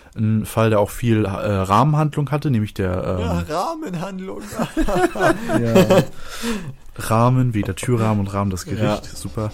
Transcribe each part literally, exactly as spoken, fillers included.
ein Fall, der auch viel äh, Rahmenhandlung hatte, nämlich der ähm, ja, Rahmenhandlung. ja. Rahmen, wie der Türrahmen und Rahmen das Gericht. Ja. Super.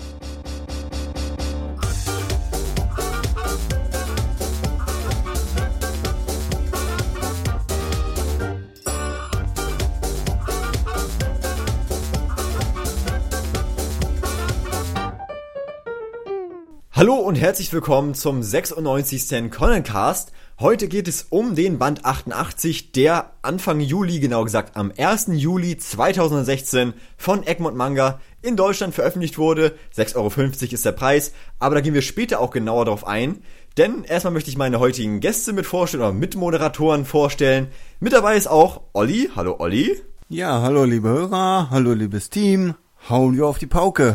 Hallo und herzlich willkommen zum sechsundneunzigsten Conancast. Heute geht es um den Band achtundachtzig, der Anfang Juli, genau gesagt am ersten Juli zweitausendsechzehn von Egmont Manga in Deutschland veröffentlicht wurde. sechs Euro fünfzig ist der Preis, aber da gehen wir später auch genauer drauf ein. Denn erstmal möchte ich meine heutigen Gäste mit vorstellen oder Mitmoderatoren vorstellen. Mit dabei ist auch Olli. Hallo Olli. Ja, hallo liebe Hörer, hallo liebes Team. Hauen wir auf die Pauke.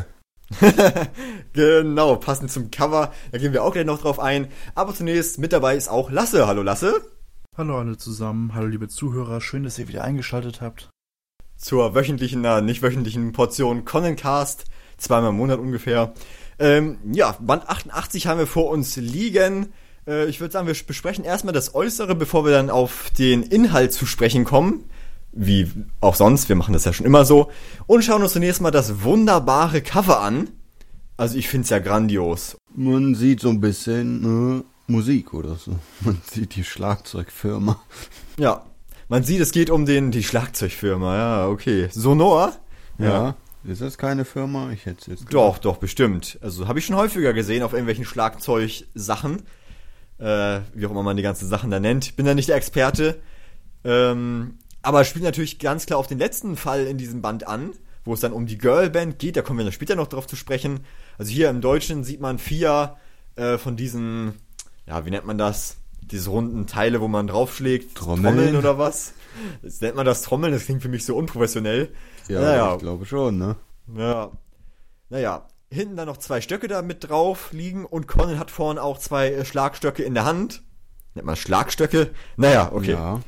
Genau, passend zum Cover, da gehen wir auch gleich noch drauf ein. Aber zunächst mit dabei ist auch Lasse. Hallo Lasse. Hallo alle zusammen, hallo liebe Zuhörer, schön, dass ihr wieder eingeschaltet habt. Zur wöchentlichen, na, nicht wöchentlichen Portion Conancast, zweimal im Monat ungefähr. Ähm, ja, Band achtundachtzig haben wir vor uns liegen. Äh, ich würde sagen, wir besprechen erstmal das Äußere, bevor wir dann auf den Inhalt zu sprechen kommen. Wie auch sonst, wir machen das ja schon immer so. Und schauen uns zunächst mal das wunderbare Cover an. Also ich finde es ja grandios. Man sieht so ein bisschen äh, Musik oder so. Man sieht die Schlagzeugfirma. Ja, man sieht, es geht um den die Schlagzeugfirma. Ja, okay. Sonor? Ja. ja. Ist das keine Firma? Ich hätte es jetzt Doch, gedacht. Doch, bestimmt. Also habe ich schon häufiger gesehen auf irgendwelchen Schlagzeugsachen. Äh, wie auch immer man die ganzen Sachen da nennt. Bin da nicht der Experte. Ähm... Aber es spielt natürlich ganz klar auf den letzten Fall in diesem Band an, wo es dann um die Girlband geht, da kommen wir dann später noch drauf zu sprechen. Also hier im Deutschen sieht man vier äh, von diesen, ja, wie nennt man das? Diese runden Teile, wo man draufschlägt. Trommeln. Trommeln oder was? Das nennt man das Trommeln, das klingt für mich so unprofessionell. Ja, naja. Ich glaube schon, ne? Ja. Naja, hinten dann noch zwei Stöcke da mit drauf liegen und Conan hat vorne auch zwei äh, Schlagstöcke in der Hand. Nennt man Schlagstöcke? Naja, okay. Ja.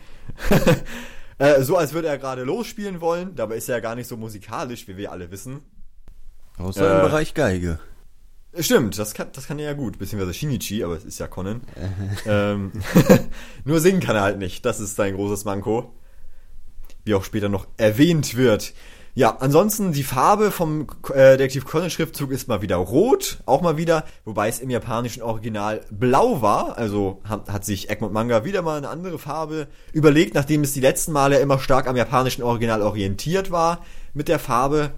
Äh, so als würde er gerade losspielen wollen, dabei ist er ja gar nicht so musikalisch, wie wir alle wissen. Außer äh, im Bereich Geige. Stimmt, das kann, das kann er ja gut, beziehungsweise Shinichi, aber es ist ja Conan. ähm, nur singen kann er halt nicht, das ist sein großes Manko. Wie auch später noch erwähnt wird. Ja, ansonsten die Farbe vom äh, Detektiv Conan Schriftzug ist mal wieder rot, auch mal wieder, wobei es im japanischen Original blau war, also hat, hat sich Egmont Manga wieder mal eine andere Farbe überlegt, nachdem es die letzten Male immer stark am japanischen Original orientiert war mit der Farbe.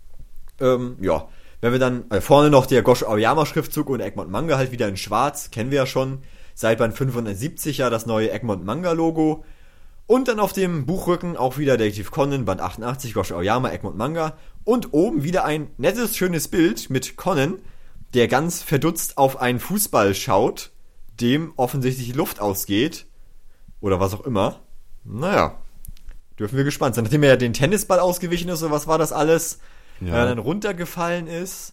Ähm, ja, wenn wir dann äh, vorne noch der Gosho Aoyama Schriftzug und Egmont Manga halt wieder in schwarz, kennen wir ja schon, seit Band fünfundsiebzig ja das neue Egmont Manga Logo. Und dann auf dem Buchrücken auch wieder Detektiv Conan, Band achtundachtzig, Gosho Aoyama, Egmont Manga. Und oben wieder ein nettes, schönes Bild mit Conan, der ganz verdutzt auf einen Fußball schaut, dem offensichtlich die Luft ausgeht. Oder was auch immer. Naja, dürfen wir gespannt sein. Nachdem er ja den Tennisball ausgewichen ist, oder was war das alles, ja. äh, dann runtergefallen ist.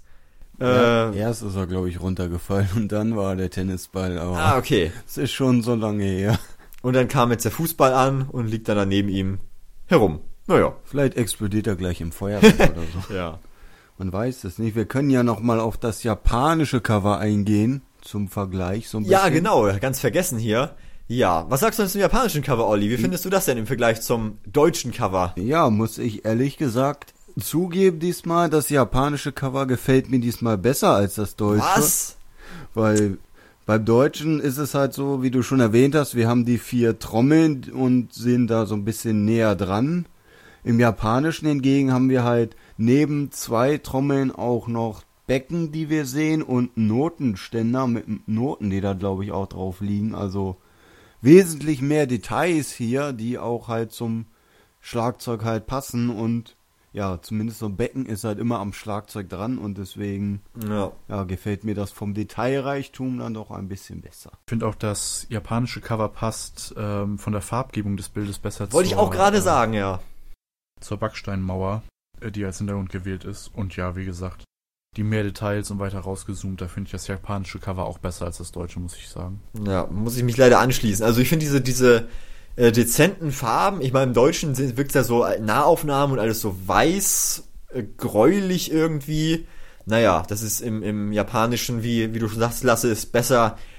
Ja, äh, erst ist er, glaube ich, runtergefallen und dann war der Tennisball. Aber ah, okay. Es ist schon so lange her. Und dann kam jetzt der Fußball an und liegt dann neben ihm herum. Naja. Vielleicht explodiert er gleich im Feuerwerk oder so. Ja. Man weiß es nicht. Wir können ja nochmal auf das japanische Cover eingehen, zum Vergleich so ein bisschen. Ja, genau. Ganz vergessen hier. Ja. Was sagst du denn zum japanischen Cover, Olli? Wie findest du das denn im Vergleich zum deutschen Cover? Ja, muss ich ehrlich gesagt zugeben diesmal, das japanische Cover gefällt mir diesmal besser als das deutsche. Was? Weil beim Deutschen ist es halt so, wie du schon erwähnt hast, wir haben die vier Trommeln und sind da so ein bisschen näher dran. Im Japanischen hingegen haben wir halt neben zwei Trommeln auch noch Becken, die wir sehen und Notenständer mit Noten, die da glaube ich auch drauf liegen. Also wesentlich mehr Details hier, die auch halt zum Schlagzeug halt passen und ja, zumindest so ein Becken ist halt immer am Schlagzeug dran und deswegen ja. Ja, gefällt mir das vom Detailreichtum dann doch ein bisschen besser. Ich finde auch, das japanische Cover passt ähm, von der Farbgebung des Bildes besser Wollte zur, ich auch gerade äh, sagen, ja. zur Backsteinmauer, äh, die als Hintergrund gewählt ist. Und ja, wie gesagt, die mehr Details und weiter rausgezoomt, da finde ich das japanische Cover auch besser als das deutsche, muss ich sagen. Ja, muss ich mich leider anschließen. Also ich finde diese, diese Äh, dezenten Farben, ich meine im Deutschen wirkt es ja so Nahaufnahmen und alles so weiß, äh, gräulich irgendwie. Naja, das ist im, im Japanischen, wie, wie du schon sagst, Lasse, ist besser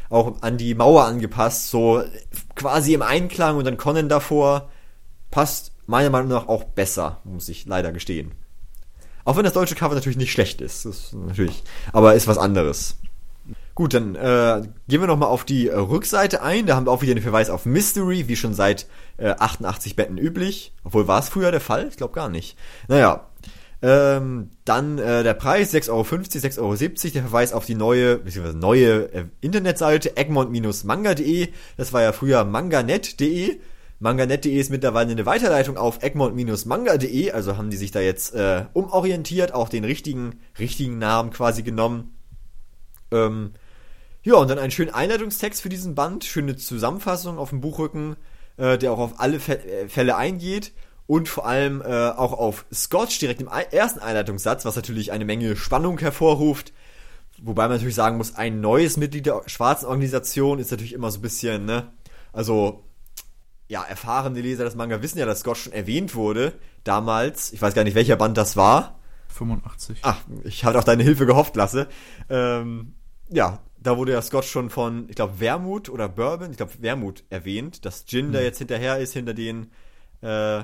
auch an die Mauer angepasst, so quasi im Einklang, und dann Conan davor. Passt meiner Meinung nach auch besser, muss ich leider gestehen. Auch wenn das deutsche Cover natürlich nicht schlecht ist, das ist natürlich, aber ist was anderes. Gut, dann äh, gehen wir nochmal auf die äh, Rückseite ein. Da haben wir auch wieder den Verweis auf Mystery, wie schon seit äh, achtundachtzig Bänden üblich. Obwohl, war es früher der Fall? Ich glaube gar nicht. Naja, ähm, dann äh, der Preis, sechs Euro fünfzig, sechs Euro siebzig. Der Verweis auf die neue, beziehungsweise neue äh, Internetseite, egmont Bindestrich manga punkt de. Das war ja früher manganet punkt de. manganet punkt de ist mittlerweile eine Weiterleitung auf egmont Bindestrich manga punkt de. Also haben die sich da jetzt äh, umorientiert, auch den richtigen, richtigen Namen quasi genommen. Ähm, Ja, und dann einen schönen Einleitungstext für diesen Band, schöne Zusammenfassung auf dem Buchrücken, äh, der auch auf alle Fälle eingeht und vor allem äh, auch auf Scotch direkt im ersten Einleitungssatz, was natürlich eine Menge Spannung hervorruft. Wobei man natürlich sagen muss, ein neues Mitglied der schwarzen Organisation ist natürlich immer so ein bisschen, ne, also, ja, erfahrene Leser des Manga wissen ja, dass Scotch schon erwähnt wurde, damals, ich weiß gar nicht, welcher Band das war. fünfundachtzig. Ach, ich hatte auf deine Hilfe gehofft, Lasse. Ähm, ja, da wurde ja Scotch schon von, ich glaube, Wermut oder Bourbon, ich glaube, Wermut erwähnt, dass Gin mhm. da jetzt hinterher ist, hinter den, äh,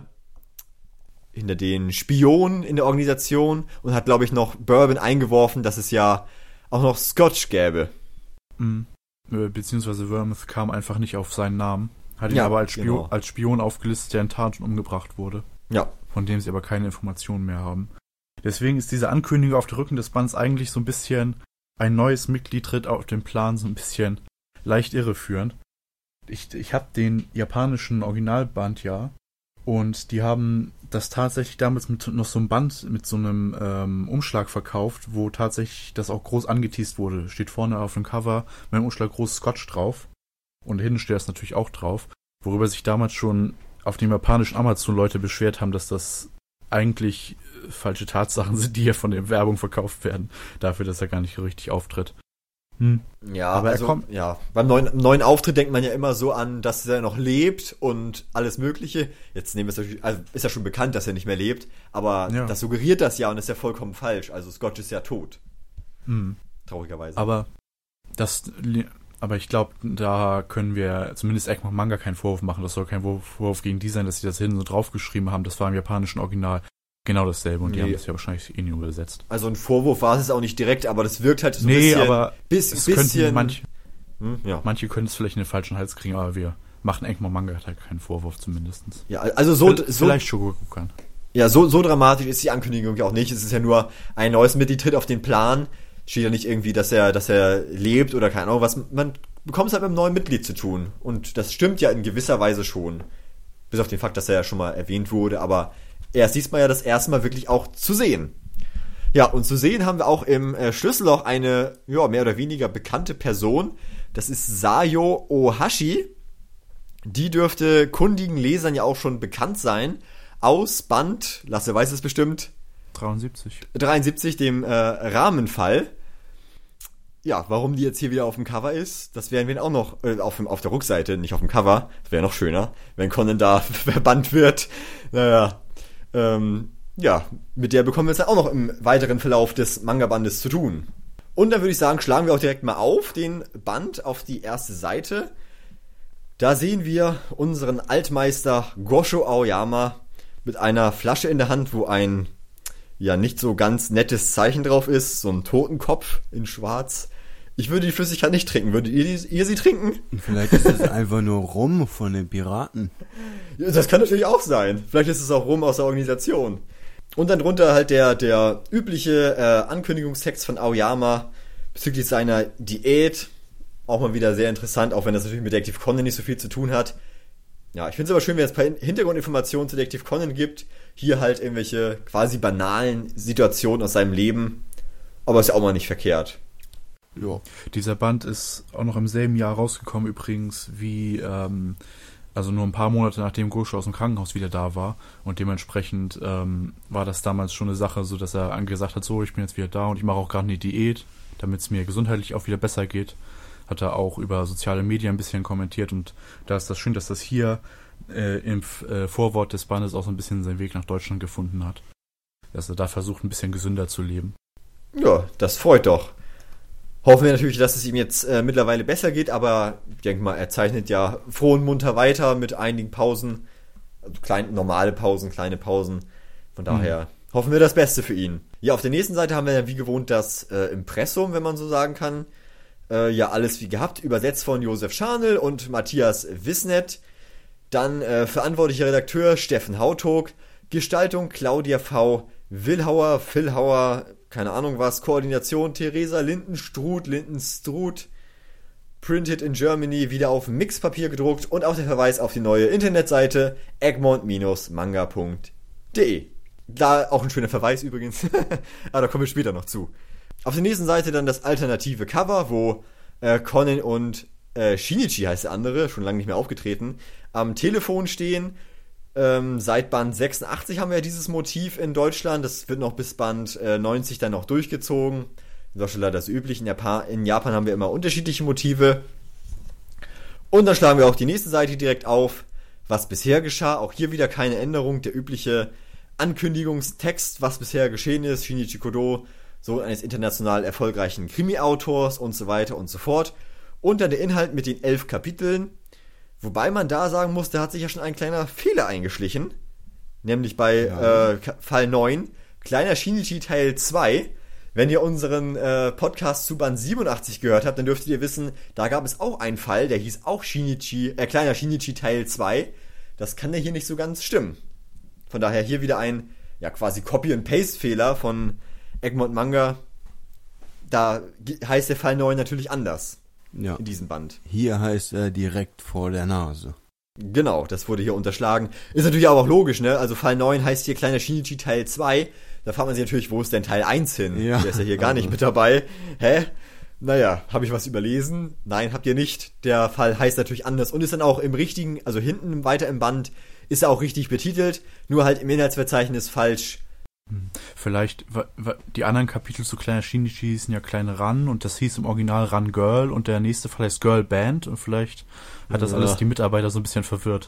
hinter den Spionen in der Organisation, und hat, glaube ich, noch Bourbon eingeworfen, dass es ja auch noch Scotch gäbe. Mhm. Beziehungsweise Vermouth kam einfach nicht auf seinen Namen, hat ihn Ja, aber als Spion, genau. als Spion aufgelistet, der in Tat und umgebracht wurde, Ja, von dem sie aber keine Informationen mehr haben. Deswegen ist diese Ankündigung auf dem Rücken des Bands eigentlich so ein bisschen ein neues Mitglied tritt auf den Plan, so ein bisschen leicht irreführend. Ich, ich habe den japanischen Originalband ja, und die haben das tatsächlich damals mit noch so einem Band, mit so einem ähm, Umschlag verkauft, wo tatsächlich das auch groß angeteast wurde. Steht vorne auf dem Cover mit dem Umschlag groß Scotch drauf, und hinten steht das natürlich auch drauf, worüber sich damals schon auf dem japanischen Amazon Leute beschwert haben, dass das eigentlich falsche Tatsachen sind, die hier von der Werbung verkauft werden, dafür, dass er gar nicht richtig auftritt. Hm. ja, Aber er also, kommt- ja, beim neuen, neuen Auftritt denkt man ja immer so an, dass er noch lebt und alles Mögliche. Jetzt nehmen wir es natürlich, also ist ja schon bekannt, dass er nicht mehr lebt, aber Ja. das suggeriert das ja, und ist ja vollkommen falsch. Also Scotch ist ja tot, Hm. traurigerweise. Aber das, aber ich glaube, da können wir zumindest Egmont Manga keinen Vorwurf machen. Das soll kein Vorwurf gegen die sein, dass sie das hinten so draufgeschrieben haben. Das war im japanischen Original genau dasselbe, und die Nee. haben das ja wahrscheinlich eh nie übersetzt. Also ein Vorwurf war es auch nicht direkt, aber das wirkt halt so ein Nee, bisschen, aber bis, es bisschen, könnten manche, hm, ja. manche können es vielleicht in den falschen Hals kriegen, aber wir machen Egmont Manga halt keinen Vorwurf zumindest. ja, also so, so, Vielleicht Shogokukan. ja, so, so dramatisch ist die Ankündigung ja auch nicht. Es ist ja nur ein neues Mitglied tritt auf den Plan. Steht ja nicht irgendwie, dass er, dass er lebt oder keine Ahnung was. Man bekommt es halt mit einem neuen Mitglied zu tun. Und das stimmt ja in gewisser Weise schon. Bis auf den Fakt, dass er ja schon mal erwähnt wurde, aber erst diesmal ja das erste Mal wirklich auch zu sehen. Ja, und zu sehen haben wir auch im äh, Schlüsselloch eine, ja, mehr oder weniger bekannte Person. Das ist Sayo Ohashi. Die dürfte kundigen Lesern ja auch schon bekannt sein. Aus Band, Lasse weiß es bestimmt, dreiundsiebzig. dreiundsiebzig, dem äh, Rahmenfall. Ja, warum die jetzt hier wieder auf dem Cover ist, das werden wir auch noch, äh, auf, dem, auf der Rückseite, nicht auf dem Cover, das wäre noch schöner, wenn Conan da verbannt wird. Naja, ähm, ja, mit der bekommen wir jetzt auch noch im weiteren Verlauf des Manga-Bandes zu tun. Und dann würde ich sagen, schlagen wir auch direkt mal auf den Band, auf die erste Seite. Da sehen wir unseren Altmeister Gosho Aoyama mit einer Flasche in der Hand, wo ein ja nicht so ganz nettes Zeichen drauf ist, so ein Totenkopf in schwarz. Ich würde die Flüssigkeit nicht trinken. Würdet ihr, die, ihr sie trinken? Vielleicht ist es einfach nur Rum von den Piraten. Ja, das kann natürlich auch sein. Vielleicht ist es auch rum aus der Organisation. Und dann drunter halt der, der übliche äh, Ankündigungstext von Aoyama bezüglich seiner Diät. Auch mal wieder sehr interessant, auch wenn das natürlich mit Detective Conan nicht so viel zu tun hat. Ja, ich finde es aber schön, wenn es ein paar Hintergrundinformationen zu Detective Conan gibt. Hier halt irgendwelche quasi banalen Situationen aus seinem Leben. Aber ist ja auch mal nicht verkehrt. Ja. Dieser Band ist auch noch im selben Jahr rausgekommen übrigens, wie, ähm, also nur ein paar Monate nachdem Gosho aus dem Krankenhaus wieder da war, und dementsprechend ähm, war das damals schon eine Sache, so dass er angesagt hat, so, ich bin jetzt wieder da und ich mache auch gerade eine Diät, damit es mir gesundheitlich auch wieder besser geht. Hat er auch über soziale Medien ein bisschen kommentiert, und da ist das schön, dass das hier äh, im äh, Vorwort des Bandes auch so ein bisschen seinen Weg nach Deutschland gefunden hat. Dass er da versucht, ein bisschen gesünder zu leben. Ja, das freut doch. Hoffen wir natürlich, dass es ihm jetzt äh, mittlerweile besser geht, aber ich denke mal, er zeichnet ja froh und munter weiter mit einigen Pausen. Also klein, normale Pausen, kleine Pausen. Von daher mhm. hoffen wir das Beste für ihn. Ja, auf der nächsten Seite haben wir ja wie gewohnt das äh, Impressum, wenn man so sagen kann. Äh, ja, alles wie gehabt, übersetzt von Josef Scharnl und Matthias Wissnet. Dann äh, verantwortlicher Redakteur Steffen Hautog. Gestaltung Claudia V. Willhauer, Villhauer, keine Ahnung was, Koordination Theresa Lindenstruth, Lindenstruth, printed in Germany, wieder auf Mixpapier gedruckt und auch der Verweis auf die neue Internetseite egmont Bindestrich manga punkt de. Da auch ein schöner Verweis übrigens, aber da kommen wir später noch zu. Auf der nächsten Seite dann das alternative Cover, wo äh, Conan und äh, Shinichi heißt der andere, schon lange nicht mehr aufgetreten, am Telefon stehen. Ähm, seit Band sechsundachtzig haben wir ja dieses Motiv in Deutschland. Das wird noch bis Band äh, neunzig dann noch durchgezogen. In Deutschland leider das übliche. In Japan, in Japan haben wir immer unterschiedliche Motive. Und dann schlagen wir auch die nächste Seite direkt auf. Was bisher geschah. Auch hier wieder keine Änderung. Der übliche Ankündigungstext, was bisher geschehen ist. Shinichi Kodo, Sohn eines international erfolgreichen Krimi-Autors und so weiter und so fort. Und dann der Inhalt mit den elf Kapiteln. Wobei man da sagen muss, da hat sich ja schon ein kleiner Fehler eingeschlichen. Nämlich bei ja. äh, Fall neun, kleiner Shinichi Teil zwei. Wenn ihr unseren äh, Podcast zu Band siebenundachtzig gehört habt, dann dürftet ihr wissen, da gab es auch einen Fall, der hieß auch Shinichi, äh, kleiner Shinichi Teil zwei. Das kann ja hier nicht so ganz stimmen. Von daher hier wieder ein, ja quasi Copy-and-Paste-Fehler von Egmont Manga. Da heißt der Fall neun natürlich anders. Ja. In diesem Band. Hier heißt er direkt vor der Nase. Genau, das wurde hier unterschlagen. Ist natürlich aber auch logisch, ne? Also Fall neun heißt hier kleiner Shinichi Teil zwei. Da fragt man sich natürlich, wo ist denn Teil eins hin? Ja. Der ist ja hier gar also. nicht mit dabei. Hä? Naja, habe ich was überlesen? Nein, habt ihr nicht. Der Fall heißt natürlich anders und ist dann auch im richtigen, also hinten weiter im Band, ist er auch richtig betitelt, nur halt im Inhaltsverzeichnis falsch. Vielleicht, die anderen Kapitel zu Kleiner Shinichi hießen ja Kleine Run und das hieß im Original Run Girl und der nächste Fall heißt Girl Band und vielleicht hat das ja. alles die Mitarbeiter so ein bisschen verwirrt.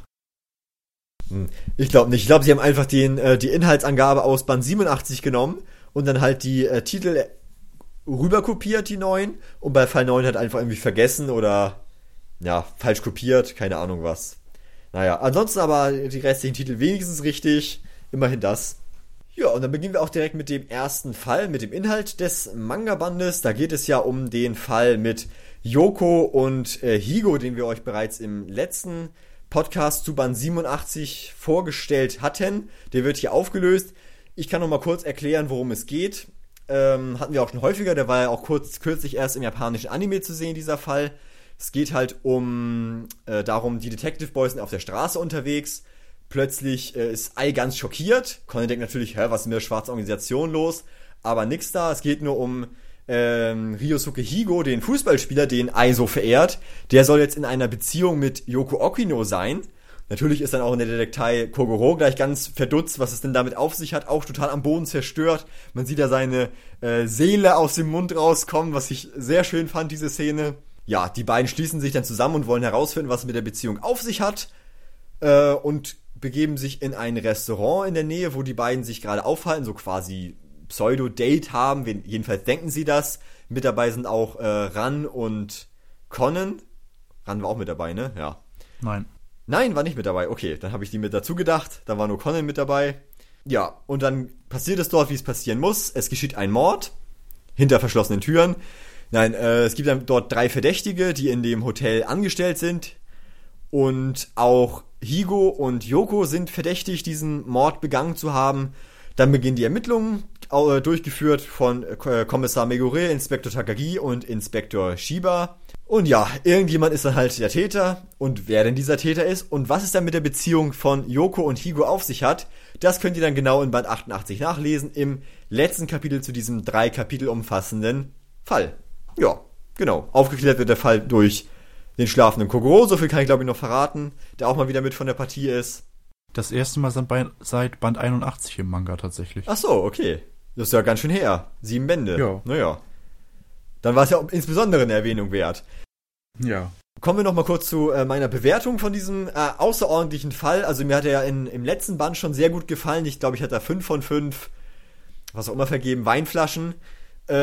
Ich glaube nicht. Ich glaube, sie haben einfach den, äh, die Inhaltsangabe aus Band siebenundachtzig genommen und dann halt die äh, Titel rüberkopiert, die neuen, und bei Fall neun halt einfach irgendwie vergessen oder ja, falsch kopiert, keine Ahnung was. Naja, ansonsten aber die restlichen Titel wenigstens richtig, immerhin das. Ja, und dann beginnen wir auch direkt mit dem ersten Fall, mit dem Inhalt des Manga-Bandes. Da geht es ja um den Fall mit Yoko und äh, Higo, den wir euch bereits im letzten Podcast zu Band siebenundachtzig vorgestellt hatten. Der wird hier aufgelöst. Ich kann noch mal kurz erklären, worum es geht. Ähm, hatten wir auch schon häufiger, der war ja auch kurz, kürzlich erst im japanischen Anime zu sehen, dieser Fall. Es geht halt um äh, darum, die Detective Boys sind auf der Straße unterwegs. Plötzlich äh, ist Ai ganz schockiert. Conan denkt natürlich, hä, was ist mit der schwarzen Organisation los? Aber nix da. Es geht nur um ähm, Ryosuke Higo, den Fußballspieler, den Ai so verehrt. Der soll jetzt in einer Beziehung mit Yoko Okino sein. Natürlich ist dann auch in der Detektei Kogoro gleich ganz verdutzt, was es denn damit auf sich hat. Auch total am Boden zerstört. Man sieht da seine äh, Seele aus dem Mund rauskommen, was ich sehr schön fand, diese Szene. Ja, die beiden schließen sich dann zusammen und wollen herausfinden, was es mit der Beziehung auf sich hat. Äh, und begeben sich in ein Restaurant in der Nähe, wo die beiden sich gerade aufhalten, so quasi Pseudo-Date haben, jedenfalls denken sie das. Mit dabei sind auch äh, Ran und Conan. Ran war auch mit dabei, ne? Ja. Nein. Nein, war nicht mit dabei. Okay, dann habe ich die mit dazu gedacht. Da war nur Conan mit dabei. Ja, und dann passiert es dort, wie es passieren muss. Es geschieht ein Mord hinter verschlossenen Türen. Nein, äh, es gibt dann dort drei Verdächtige, die in dem Hotel angestellt sind. Und auch Higo und Yoko sind verdächtig, diesen Mord begangen zu haben. Dann beginnen die Ermittlungen, äh, durchgeführt von äh, Kommissar Megure, Inspektor Takagi und Inspektor Shiba. Und ja, irgendjemand ist dann halt der Täter. Und wer denn dieser Täter ist und was es dann mit der Beziehung von Yoko und Higo auf sich hat, das könnt ihr dann genau in Band achtundachtzig nachlesen, im letzten Kapitel zu diesem drei Kapitel umfassenden Fall. Ja, genau. Aufgeklärt wird der Fall durch den schlafenden Kogoro, so viel kann ich glaube ich noch verraten, der auch mal wieder mit von der Partie ist. Das erste Mal seit Band einundachtzig im Manga tatsächlich. Ach so, okay. Das ist ja ganz schön her. Sieben Bände. Ja. Naja. Dann war es ja insbesondere eine Erwähnung wert. Ja. Kommen wir noch mal kurz zu äh, meiner Bewertung von diesem äh, außerordentlichen Fall. Also mir hat er ja in, im letzten Band schon sehr gut gefallen. Ich glaube, ich hatte da fünf von fünf, was auch immer vergeben, Weinflaschen. Ähm,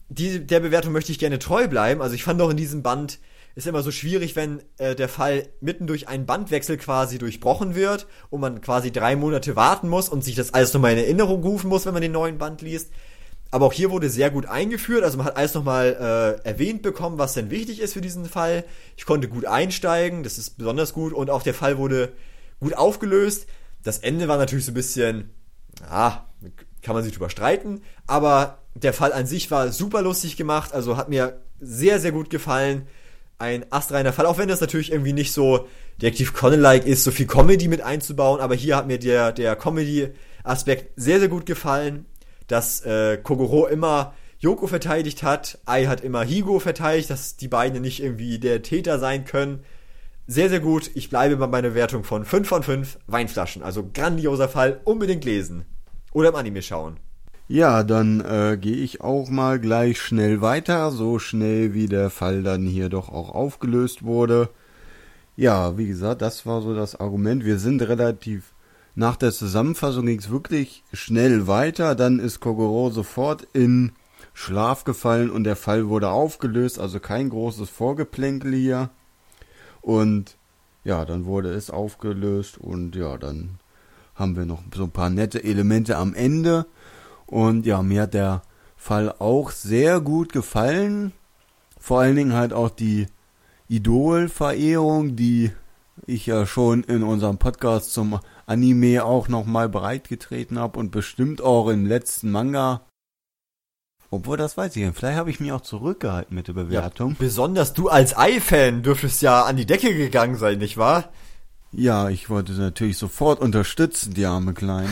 die, der Bewertung möchte ich gerne treu bleiben. Also ich fand auch in diesem Band, ist immer so schwierig, wenn äh, der Fall mitten durch einen Bandwechsel quasi durchbrochen wird und man quasi drei Monate warten muss und sich das alles nochmal in Erinnerung rufen muss, wenn man den neuen Band liest. Aber auch hier wurde sehr gut eingeführt, also man hat alles nochmal äh, erwähnt bekommen, was denn wichtig ist für diesen Fall. Ich konnte gut einsteigen, das ist besonders gut, und auch der Fall wurde gut aufgelöst. Das Ende war natürlich so ein bisschen, ja, kann man sich drüber streiten, aber der Fall an sich war super lustig gemacht, also hat mir sehr, sehr gut gefallen. Ein astreiner Fall, auch wenn das natürlich irgendwie nicht so Detektiv Conan-like ist, so viel Comedy mit einzubauen, aber hier hat mir der, der Comedy-Aspekt sehr, sehr gut gefallen, dass äh, Kogoro immer Yoko verteidigt hat, Ai hat immer Higo verteidigt, dass die beiden nicht irgendwie der Täter sein können. Sehr, sehr gut, ich bleibe bei meiner Wertung von fünf von fünf Weinflaschen, also grandioser Fall, unbedingt lesen oder im Anime schauen. Ja, dann äh, gehe ich auch mal gleich schnell weiter, so schnell wie der Fall dann hier doch auch aufgelöst wurde. Ja, wie gesagt, das war so das Argument. Wir sind relativ, nach der Zusammenfassung ging es wirklich schnell weiter, dann ist Kogoro sofort in Schlaf gefallen und der Fall wurde aufgelöst, also kein großes Vorgeplänkel hier. Und ja, dann wurde es aufgelöst und ja, dann haben wir noch so ein paar nette Elemente am Ende. Und ja, mir hat der Fall auch sehr gut gefallen. Vor allen Dingen halt auch die Idol-Verehrung, die ich ja schon in unserem Podcast zum Anime auch nochmal breitgetreten habe und bestimmt auch im letzten Manga. Obwohl, das weiß ich nicht. Vielleicht habe ich mich auch zurückgehalten mit der Bewertung. Ja, besonders du als Ai-Fan dürftest ja an die Decke gegangen sein, nicht wahr? Ja, ich wollte natürlich sofort unterstützen, die arme Kleine.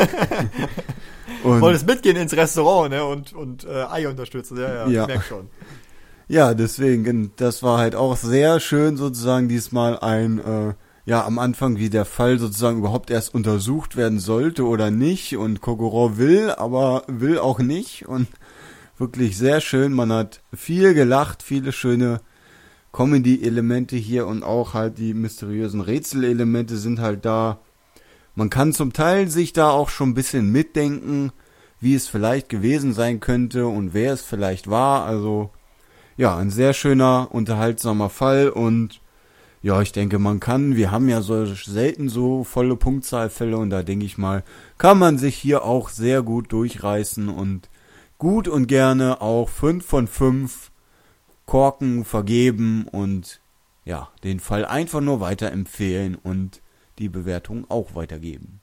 Und wolltest mitgehen ins Restaurant, ne, und, und äh, Ei unterstützen, ja, ja, ja. Ich merk schon. Ja, deswegen, das war halt auch sehr schön, sozusagen diesmal ein, äh, ja, am Anfang, wie der Fall sozusagen überhaupt erst untersucht werden sollte oder nicht, und Kogoro will, aber will auch nicht, und wirklich sehr schön, man hat viel gelacht, viele schöne Comedy-Elemente hier und auch halt die mysteriösen Rätselelemente sind halt da. Man kann zum Teil sich da auch schon ein bisschen mitdenken, wie es vielleicht gewesen sein könnte und wer es vielleicht war. Also ja, ein sehr schöner, unterhaltsamer Fall und ja, ich denke, man kann, wir haben ja so selten so volle Punktzahlfälle und da denke ich mal, kann man sich hier auch sehr gut durchreißen und gut und gerne auch fünf von fünf Korken vergeben und ja, den Fall einfach nur weiterempfehlen und die Bewertung auch weitergeben.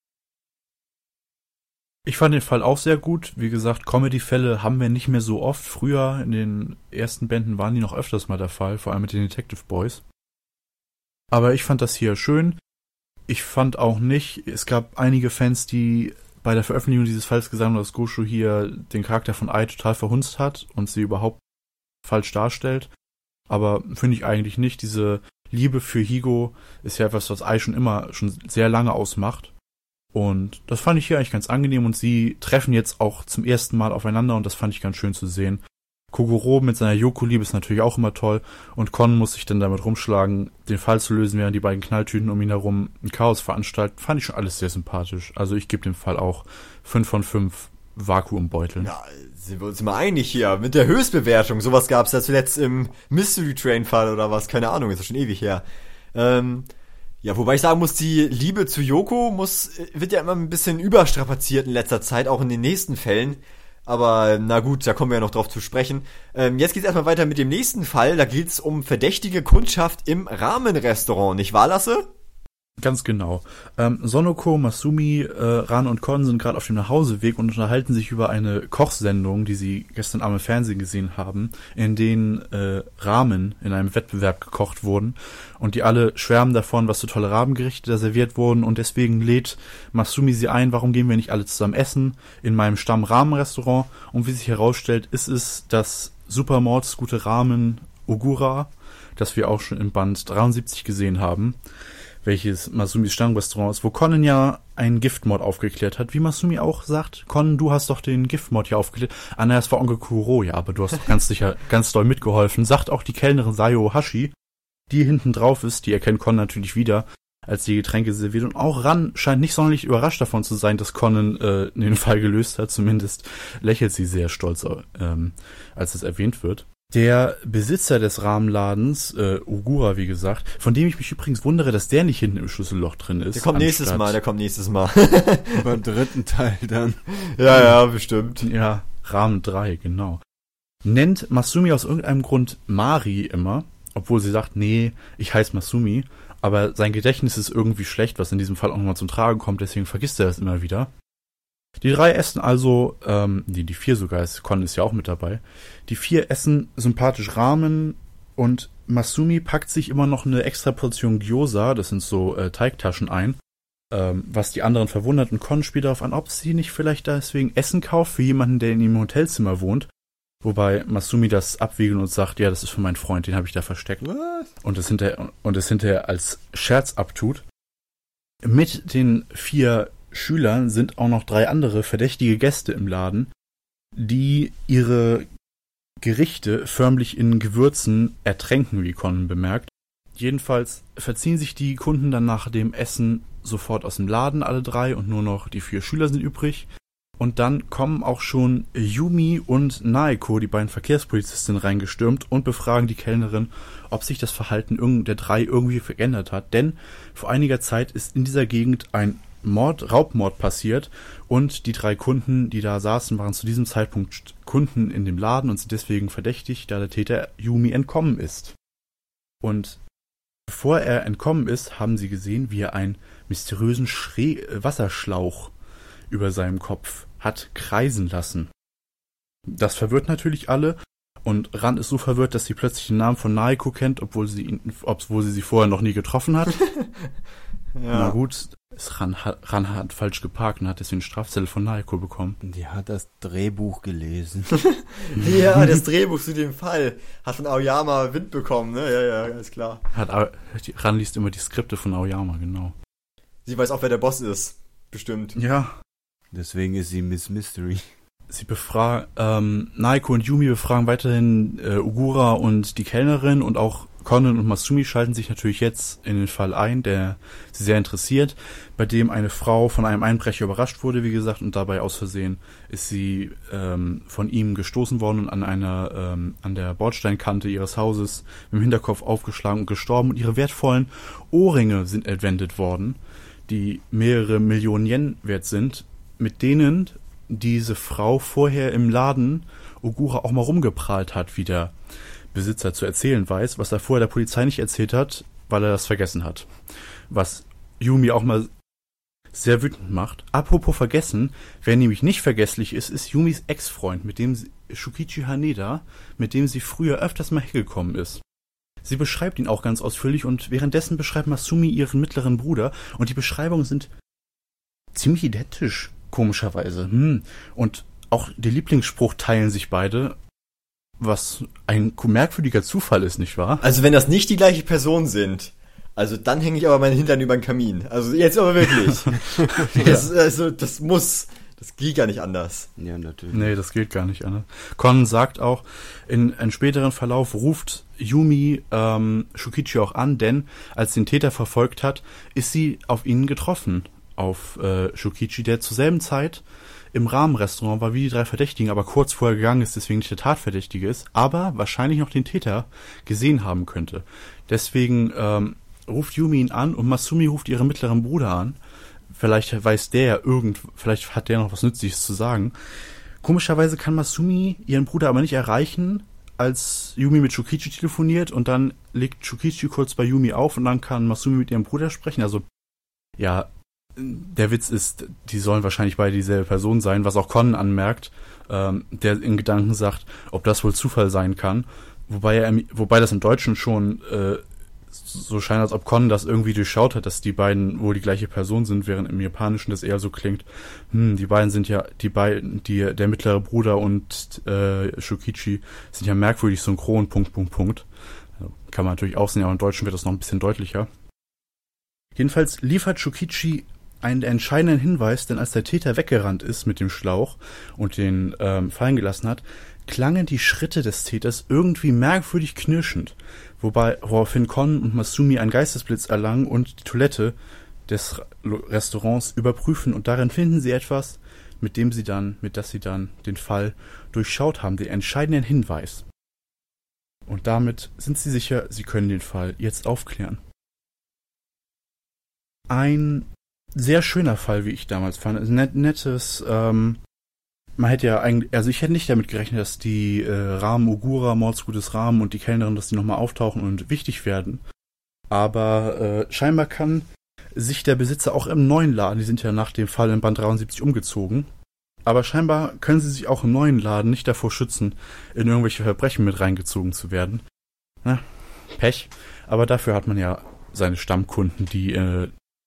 Ich fand den Fall auch sehr gut. Wie gesagt, Comedy-Fälle haben wir nicht mehr so oft. Früher, in den ersten Bänden, waren die noch öfters mal der Fall, vor allem mit den Detective Boys. Aber ich fand das hier schön. Ich fand auch nicht, es gab einige Fans, die bei der Veröffentlichung dieses Falls gesagt haben, dass Gosho hier den Charakter von Ai total verhunzt hat und sie überhaupt falsch darstellt. Aber finde ich eigentlich nicht. Diese Liebe für Higo ist ja etwas, was Ai schon immer, schon sehr lange ausmacht. Und das fand ich hier eigentlich ganz angenehm und sie treffen jetzt auch zum ersten Mal aufeinander und das fand ich ganz schön zu sehen. Kogoro mit seiner Yoko-Liebe ist natürlich auch immer toll und Kon muss sich dann damit rumschlagen, den Fall zu lösen, während die beiden Knalltüten um ihn herum ein Chaos veranstalten. Fand ich schon alles sehr sympathisch. Also ich gebe dem Fall auch fünf von fünf Vakuumbeuteln. Ja, sind wir uns mal einig hier. Mit der Höchstbewertung. Sowas gab es ja zuletzt im Mystery Train Fall oder was. Keine Ahnung, ist ja schon ewig her. Ähm, ja, wobei ich sagen muss, die Liebe zu Yoko muss, wird ja immer ein bisschen überstrapaziert in letzter Zeit, auch in den nächsten Fällen. Aber na gut, da kommen wir ja noch drauf zu sprechen. Ähm, jetzt geht's erstmal weiter mit dem nächsten Fall. Da geht's um verdächtige Kundschaft im Ramen-Restaurant, nicht wahr, Lasse? Ganz genau. Ähm, Sonoko, Masumi, äh, Ran und Kon sind gerade auf dem Nachhauseweg und unterhalten sich über eine Kochsendung, die sie gestern Abend im Fernsehen gesehen haben, in denen äh, Ramen in einem Wettbewerb gekocht wurden und die alle schwärmen davon, was für tolle Rahmengerichte da serviert wurden und deswegen lädt Masumi sie ein, warum gehen wir nicht alle zusammen essen in meinem Stamm-Ramen-Restaurant, und wie sich herausstellt, ist es das supermordsgute Ramen Ogura, das wir auch schon im Band dreiundsiebzig gesehen haben, welches Masumis Stammrestaurant ist, wo Conan ja einen Giftmord aufgeklärt hat. Wie Masumi auch sagt, Conan, du hast doch den Giftmord hier aufgeklärt. Ah, naja, es war Onkel Kuro, ja, aber du hast doch ganz sicher ganz doll mitgeholfen. Sagt auch die Kellnerin Sayo Hashi, die hinten drauf ist, die erkennt Conan natürlich wieder. als die Getränke serviert. Und auch Ran scheint nicht sonderlich überrascht davon zu sein, dass Conan äh, den Fall gelöst hat. Zumindest lächelt sie sehr stolz, ähm, als es erwähnt wird. Der Besitzer des Rahmenladens, äh, Ogura, wie gesagt, von dem ich mich übrigens wundere, dass der nicht hinten im Schlüsselloch drin ist. Der kommt nächstes Mal, der kommt nächstes Mal. Beim dritten Teil dann. Ja, ja, bestimmt. Ja, Rahmen drei, genau. Nennt Masumi aus irgendeinem Grund Mari immer, obwohl sie sagt, nee, ich heiße Masumi, aber sein Gedächtnis ist irgendwie schlecht, was in diesem Fall auch nochmal zum Tragen kommt, deswegen vergisst er das immer wieder. Die drei essen also, ähm, die, die vier sogar, Con ist ja auch mit dabei, die vier essen sympathisch Ramen und Masumi packt sich immer noch eine extra Portion Gyoza, das sind so äh, Teigtaschen ein, ähm, was die anderen verwundert, und Con spielt darauf an, ob sie nicht vielleicht deswegen Essen kauft für jemanden, der in ihrem Hotelzimmer wohnt, wobei Masumi das abwiegelt und sagt, ja, das ist für meinen Freund, den habe ich da versteckt. Was? Und es hinterher, und es hinterher als Scherz abtut. Mit den vier Schülern sind auch noch drei andere verdächtige Gäste im Laden, die ihre Gerichte förmlich in Gewürzen ertränken, wie Conan bemerkt. Jedenfalls verziehen sich die Kunden dann nach dem Essen sofort aus dem Laden, alle drei, und nur noch die vier Schüler sind übrig. Und dann kommen auch schon Yumi und Naeko, die beiden Verkehrspolizistinnen, reingestürmt und befragen die Kellnerin, ob sich das Verhalten der drei irgendwie verändert hat. Denn vor einiger Zeit ist in dieser Gegend ein Mord, Raubmord passiert, und die drei Kunden, die da saßen, waren zu diesem Zeitpunkt Kunden in dem Laden und sind deswegen verdächtig, da der Täter Yumi entkommen ist. Und bevor er entkommen ist, haben sie gesehen, wie er einen mysteriösen Schre- Wasserschlauch über seinem Kopf hat kreisen lassen. Das verwirrt natürlich alle, und Ran ist so verwirrt, dass sie plötzlich den Namen von Naeko kennt, obwohl sie ihn, obwohl sie sie vorher noch nie getroffen hat. Ja. Na gut, Ran, Ran hat falsch geparkt und hat deswegen eine Strafzettel von Naeko bekommen. Die hat das Drehbuch gelesen. Ja, das Drehbuch zu dem Fall hat von Aoyama Wind bekommen, ne? Ja, ja, ganz klar. Hat, Ran liest immer die Skripte von Aoyama, genau. Sie weiß auch, wer der Boss ist. Bestimmt. Ja. Deswegen ist sie Miss Mystery. Sie befragen, ähm, Naeko und Yumi befragen weiterhin äh, Ogura und die Kellnerin, und auch Conan und Masumi schalten sich natürlich jetzt in den Fall ein, der sie sehr interessiert, bei dem eine Frau von einem Einbrecher überrascht wurde, wie gesagt, und dabei aus Versehen ist sie ähm, von ihm gestoßen worden und an einer ähm, an der Bordsteinkante ihres Hauses mit dem Hinterkopf aufgeschlagen und gestorben, und ihre wertvollen Ohrringe sind entwendet worden, die mehrere Millionen Yen wert sind, mit denen diese Frau vorher im Laden Ogura auch mal rumgeprahlt hat, wie der Besitzer zu erzählen weiß, was er vorher der Polizei nicht erzählt hat, weil er das vergessen hat. Was Yumi auch mal sehr wütend macht. Apropos vergessen, wer nämlich nicht vergesslich ist, ist Yumis Ex-Freund, mit dem sie, Shukichi Haneda, mit dem sie früher öfters mal hergekommen ist. Sie beschreibt ihn auch ganz ausführlich, und währenddessen beschreibt Masumi ihren mittleren Bruder, und die Beschreibungen sind ziemlich identisch, komischerweise. Hm. Und auch der Lieblingsspruch teilen sich beide, was ein merkwürdiger Zufall ist, nicht wahr? Also wenn das nicht die gleiche Person sind, also dann hänge ich aber meinen Hintern über den Kamin. Also jetzt aber wirklich. das, also das muss, das geht gar nicht anders. Ja, natürlich. Nee, das geht gar nicht anders. Conan sagt auch, in einem späteren Verlauf ruft Yumi ähm, Shukichi auch an, denn als sie den Täter verfolgt hat, ist sie auf ihn getroffen. Auf äh, Shukichi, der zur selben Zeit im Rahmenrestaurant war wie die drei Verdächtigen, aber kurz vorher gegangen ist, deswegen nicht der Tatverdächtige ist, aber wahrscheinlich noch den Täter gesehen haben könnte. Deswegen ähm, ruft Yumi ihn an, und Masumi ruft ihren mittleren Bruder an. Vielleicht weiß der ja irgend, vielleicht hat der noch was Nützliches zu sagen. Komischerweise kann Masumi ihren Bruder aber nicht erreichen, als Yumi mit Shukichi telefoniert, und dann legt Shukichi kurz bei Yumi auf, und dann kann Masumi mit ihrem Bruder sprechen. Also, ja, der Witz ist, die sollen wahrscheinlich beide dieselbe Person sein, was auch Conan anmerkt, ähm, der in Gedanken sagt, ob das wohl Zufall sein kann. Wobei er, wobei das im Deutschen schon äh, so scheint, als ob Conan das irgendwie durchschaut hat, dass die beiden wohl die gleiche Person sind, während im Japanischen das eher so klingt, hm, die beiden sind ja, die beiden, die, der mittlere Bruder und äh, Shukichi sind ja merkwürdig synchron, Punkt, Punkt, Punkt. Kann man natürlich auch sehen, aber im Deutschen wird das noch ein bisschen deutlicher. Jedenfalls liefert Shukichi einen entscheidenden Hinweis, denn als der Täter weggerannt ist mit dem Schlauch und den ähm, fallen gelassen hat, klangen die Schritte des Täters irgendwie merkwürdig knirschend, wobei woraufhin Kon und Masumi einen Geistesblitz erlangen und die Toilette des Restaurants überprüfen und darin finden sie etwas, mit dem sie dann, mit das sie dann den Fall durchschaut haben, den entscheidenden Hinweis. Und damit sind sie sicher, sie können den Fall jetzt aufklären. Ein sehr schöner Fall, wie ich damals fand. Ein net, nettes, ähm, man hätte ja eigentlich, also ich hätte nicht damit gerechnet, dass die äh, Rahmen Ogura, Mordsgutes Rahmen und die Kellnerin, dass die nochmal auftauchen und wichtig werden. Aber äh, scheinbar kann sich der Besitzer auch im neuen Laden, die sind ja nach dem Fall in Band dreiundsiebzig umgezogen, aber scheinbar können sie sich auch im neuen Laden nicht davor schützen, in irgendwelche Verbrechen mit reingezogen zu werden. Na, Pech. Aber dafür hat man ja seine Stammkunden, die äh,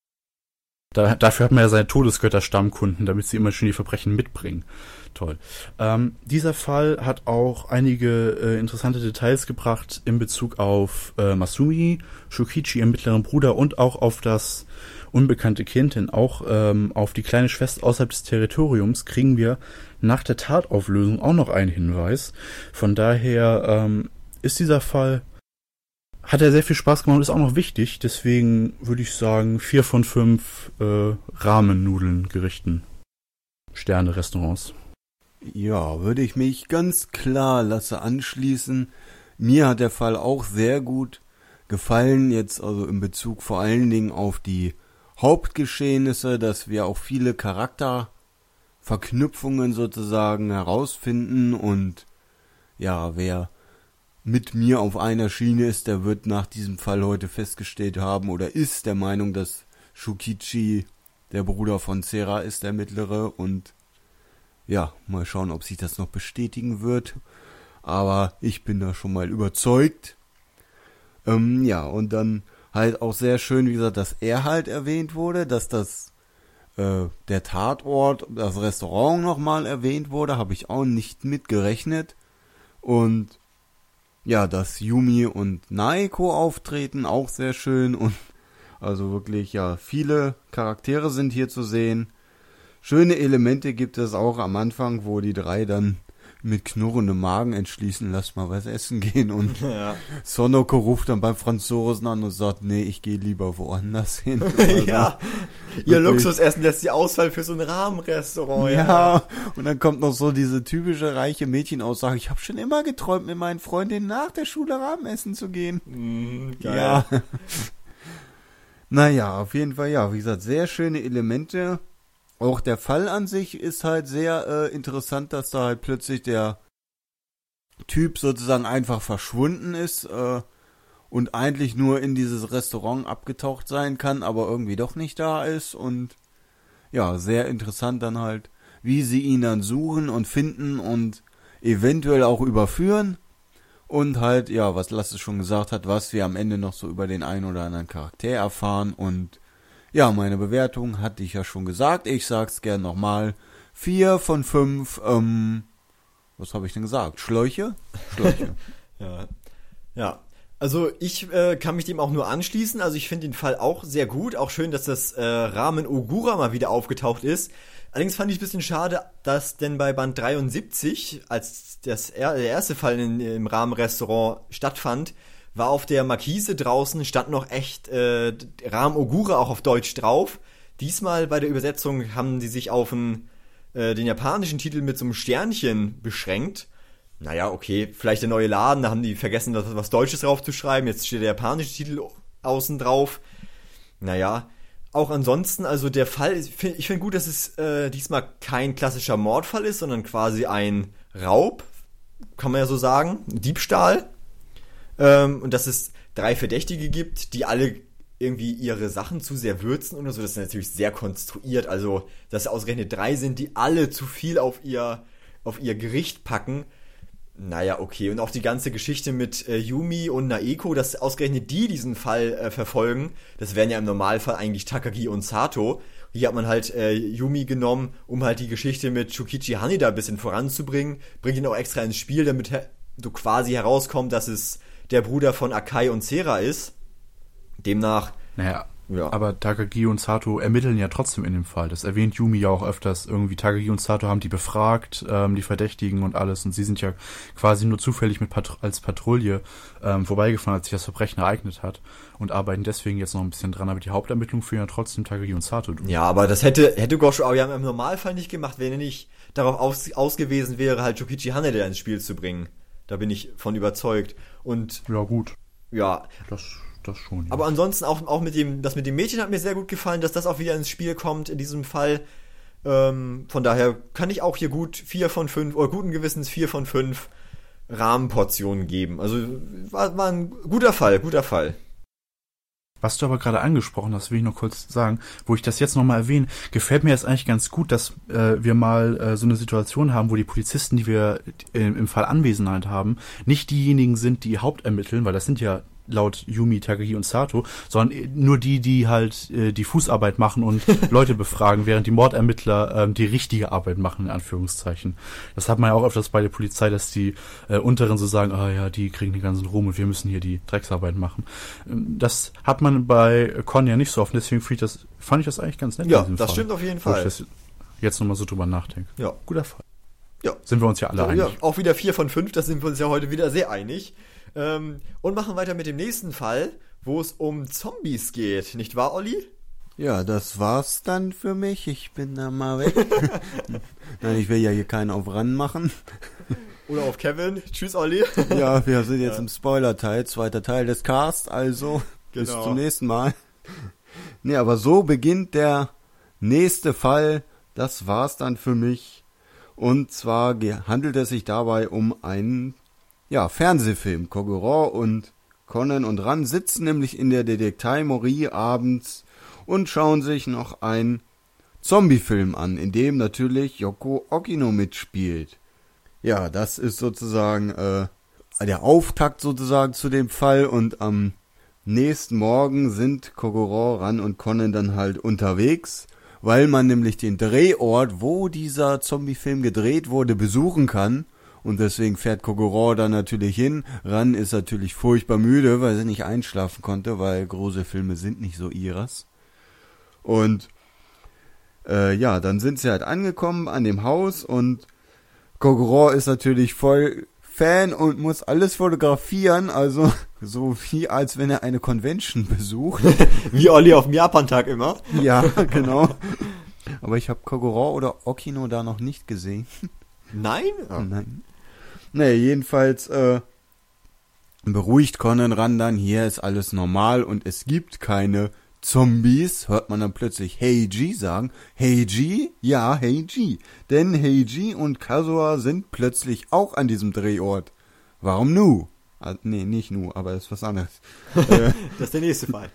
Da, dafür hat man ja seine Todesgötter-Stammkunden, damit sie immer schön die Verbrechen mitbringen. Toll. Ähm, dieser Fall hat auch einige äh, interessante Details gebracht in Bezug auf äh, Masumi, Shukichi, ihren mittleren Bruder und auch auf das unbekannte Kind, denn auch ähm, auf die kleine Schwester außerhalb des Territoriums kriegen wir nach der Tatauflösung auch noch einen Hinweis. Von daher ähm, ist dieser Fall... Hat er sehr viel Spaß gemacht und ist auch noch wichtig. Deswegen würde ich sagen, vier von fünf äh, Rahmennudeln Gerichten. Sterne-Restaurants. Ja, würde ich mich ganz klar lasse anschließen. Mir hat der Fall auch sehr gut gefallen. Jetzt also in Bezug vor allen Dingen auf die Hauptgeschehnisse, dass wir auch viele Charakterverknüpfungen sozusagen herausfinden. Und ja, wer mit mir auf einer Schiene ist, der wird nach diesem Fall heute festgestellt haben oder ist der Meinung, dass Shukichi der Bruder von Sera ist, der mittlere, und ja, mal schauen, ob sich das noch bestätigen wird, aber ich bin da schon mal überzeugt. Ähm, ja, und dann halt auch sehr schön, wie gesagt, dass er halt erwähnt wurde, dass das äh, der Tatort, das Restaurant nochmal erwähnt wurde, habe ich auch nicht mitgerechnet. Und ja, dass Yumi und Naeko auftreten, auch sehr schön. Und also wirklich, ja, viele Charaktere sind hier zu sehen. Schöne Elemente gibt es auch am Anfang, wo die drei dann mit knurrendem Magen entschließen, lass mal was essen gehen. Und ja. Sonoko ruft dann beim Franzosen an und sagt, nee, ich gehe lieber woanders hin. Also, ja, ihr Luxusessen lässt die Auswahl für so ein Rahmenrestaurant. Ja. ja, und dann kommt noch so diese typische reiche Mädchenaussage, ich habe schon immer geträumt, mit meinen Freundinnen nach der Schule Rahmen essen zu gehen. Mm, geil. Ja. Naja, auf jeden Fall, ja, wie gesagt, sehr schöne Elemente. Auch der Fall an sich ist halt sehr äh, interessant, dass da halt plötzlich der Typ sozusagen einfach verschwunden ist äh, und eigentlich nur in dieses Restaurant abgetaucht sein kann, aber irgendwie doch nicht da ist. Und ja, sehr interessant dann halt, wie sie ihn dann suchen und finden und eventuell auch überführen. Und halt, ja, was Lasse schon gesagt hat, was wir am Ende noch so über den einen oder anderen Charakter erfahren. Und ja, meine Bewertung hatte ich ja schon gesagt. Ich sag's gern nochmal. Vier von fünf, ähm, was habe ich denn gesagt? Schläuche? Schläuche. ja. Ja. Also ich äh, kann mich dem auch nur anschließen. Also ich finde den Fall auch sehr gut. Auch schön, dass das äh, Ramen Ogura mal wieder aufgetaucht ist. Allerdings fand ich ein bisschen schade, dass denn bei Band dreiundsiebzig, als das er, der erste Fall in, im Rahmenrestaurant stattfand, war auf der Markise draußen, stand noch echt äh, Ramen Ogura auch auf Deutsch drauf. Diesmal bei der Übersetzung haben die sich auf einen, äh, den japanischen Titel mit so einem Sternchen beschränkt. Naja, okay, vielleicht der neue Laden, da haben die vergessen, das, was Deutsches drauf zu schreiben. Jetzt steht der japanische Titel außen drauf. Naja, auch ansonsten, also der Fall, ich finde find gut, dass es äh, diesmal kein klassischer Mordfall ist, sondern quasi ein Raub, kann man ja so sagen, Diebstahl. Ähm, und dass es drei Verdächtige gibt, die alle irgendwie ihre Sachen zu sehr würzen oder so. Das ist natürlich sehr konstruiert. Also, dass es ausgerechnet drei sind, die alle zu viel auf ihr, auf ihr Gericht packen. Naja, okay. Und auch die ganze Geschichte mit äh, Yumi und Naeko, dass ausgerechnet die diesen Fall äh, verfolgen. Das wären ja im Normalfall eigentlich Takagi und Sato. Hier hat man halt äh, Yumi genommen, um halt die Geschichte mit Shukichi Haneda ein bisschen voranzubringen. Bringt ihn auch extra ins Spiel, damit her- so quasi herauskommt, dass es der Bruder von Akai und Sera ist. Demnach... Naja, Ja. Aber Takagi und Sato ermitteln ja trotzdem in dem Fall. Das erwähnt Yumi ja auch öfters. Irgendwie Takagi und Sato haben die befragt, ähm, die Verdächtigen und alles. Und sie sind ja quasi nur zufällig mit Patr- als Patrouille ähm, vorbeigefahren, als sich das Verbrechen ereignet hat. Und arbeiten deswegen jetzt noch ein bisschen dran. Aber die Hauptermittlung führen ja trotzdem Takagi und Sato durch. Ja, aber das hätte, hätte Gosho Aoyama im Normalfall nicht gemacht, wenn er nicht darauf aus, ausgewiesen wäre, halt Jokichi Haneda ins Spiel zu bringen. Da bin ich von überzeugt. Und Ja, gut. ja, Das, das schon. Ja. aber ansonsten auch, auch mit dem, das mit dem Mädchen hat mir sehr gut gefallen, dass das auch wieder ins Spiel kommt in diesem Fall. Ähm, von daher kann ich auch hier gut vier von fünf oder guten Gewissens vier von fünf Rahmenportionen geben. Also war, war ein guter Fall, guter Fall. Was du aber gerade angesprochen hast, will ich noch kurz sagen, wo ich das jetzt nochmal erwähne, gefällt mir jetzt eigentlich ganz gut, dass äh, wir mal äh, so eine Situation haben, wo die Polizisten, die wir äh, im Fall Anwesenheit haben, nicht diejenigen sind, die hauptermitteln, weil das sind ja laut Yumi, Takagi und Sato, sondern nur die, die halt äh, die Fußarbeit machen und Leute befragen, während die Mordermittler ähm, die richtige Arbeit machen, in Anführungszeichen. Das hat man ja auch öfters bei der Polizei, dass die äh, Unteren so sagen, ah ja, die kriegen den ganzen Ruhm und wir müssen hier die Drecksarbeit machen. Ähm, das hat man bei Con ja nicht so oft, deswegen fand ich das, fand ich das eigentlich ganz nett. Ja, in diesem das Fall, stimmt auf jeden wo ich Fall. das jetzt nochmal so drüber nachdenke. Ja. Guter Fall. Ja. Sind wir uns ja alle So, einig. ja, auch wieder vier von fünf, da sind wir uns ja heute wieder sehr einig. Ähm, und machen weiter mit dem nächsten Fall, wo es um Zombies geht. Nicht wahr, Olli? Ja, das war's dann für mich. Ich bin da mal weg. Nein, ich will ja hier keinen auf ran machen. Oder auf Kevin. Tschüss, Olli. Ja, wir sind jetzt Ja. im Spoiler-Teil, zweiter Teil des Casts, also bis Genau. zum nächsten Mal. Nee, aber so beginnt der nächste Fall. Das war's dann für mich. Und zwar ge- handelt es sich dabei um einen ja, Fernsehfilm. Kogoro und Conan und Ran sitzen nämlich in der Detektei Mori abends und schauen sich noch einen Zombie-Film an, in dem natürlich Yoko Okino mitspielt. Ja, das ist sozusagen äh, der Auftakt sozusagen zu dem Fall und am nächsten Morgen sind Kogoro, Ran und Conan dann halt unterwegs, weil man nämlich den Drehort, wo dieser Zombie-Film gedreht wurde, besuchen kann. Und deswegen fährt Kogoro dann natürlich hin. Ran ist natürlich furchtbar müde, weil sie nicht einschlafen konnte, weil Gruselfilme sind nicht so ihres. Und äh, ja, dann sind sie halt angekommen an dem Haus und Kogoro ist natürlich voll Fan und muss alles fotografieren, also so wie als wenn er eine Convention besucht. Wie Olli auf dem Japan-Tag immer. Ja, genau. Aber ich habe Kogoro oder Okino da noch nicht gesehen. Nein? Oh nein. Nee, jedenfalls äh, beruhigt Conan Ran dann, hier ist alles normal und es gibt keine Zombies. Hört man dann plötzlich Heiji sagen. Heiji? Ja, Heiji. Denn Heiji und Kazuha sind plötzlich auch an diesem Drehort. Warum nu? Ah, nee, nicht nu, aber das ist was anderes. äh, Das ist der nächste Fall.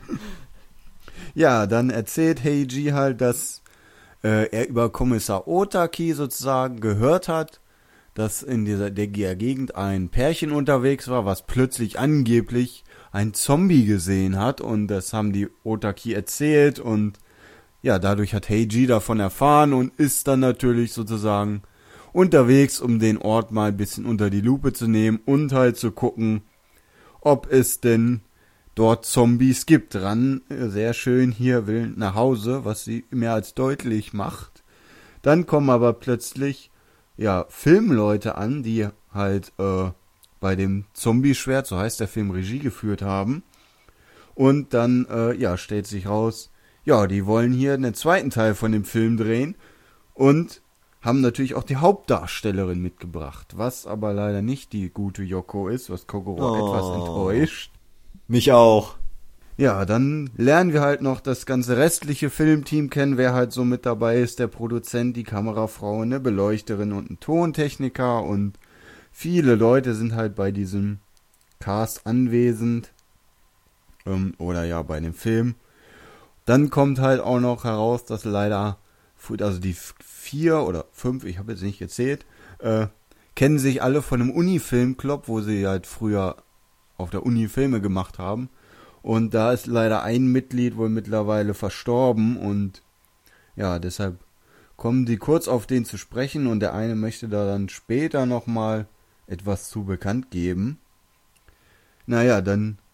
ja, dann erzählt Heiji halt, dass äh, er über Kommissar Otaki sozusagen gehört hat, dass in dieser der Gegend ein Pärchen unterwegs war, was plötzlich angeblich ein Zombie gesehen hat und das haben die Otaki erzählt und ja, dadurch hat Heiji davon erfahren und ist dann natürlich sozusagen unterwegs, um den Ort mal ein bisschen unter die Lupe zu nehmen und halt zu gucken, ob es denn dort Zombies gibt. Ran, sehr schön, hier will nach Hause, was sie mehr als deutlich macht. Dann kommen aber plötzlich ja, Filmleute an, die halt äh, bei dem Zombie-Schwert, so heißt der Film, Regie geführt haben. Und dann, äh, ja, stellt sich raus, ja, die wollen hier einen zweiten Teil von dem Film drehen und haben natürlich auch die Hauptdarstellerin mitgebracht, was aber leider nicht die gute Yoko ist, was Kogoro Oh. etwas enttäuscht. Mich auch. Ja, dann lernen wir halt noch das ganze restliche Filmteam kennen, wer halt so mit dabei ist, der Produzent, die Kamerafrau, eine Beleuchterin und ein Tontechniker und viele Leute sind halt bei diesem Cast anwesend, ähm, oder ja, bei dem Film. Dann kommt halt auch noch heraus, dass leider, also die vier oder fünf, ich habe jetzt nicht gezählt, äh, kennen sich alle von einem Uni-Filmclub, wo sie halt früher auf der Uni Filme gemacht haben. Und da ist leider ein Mitglied wohl mittlerweile verstorben und ja, deshalb kommen die kurz auf den zu sprechen und der eine möchte da dann später nochmal etwas zu bekannt geben. Naja, dann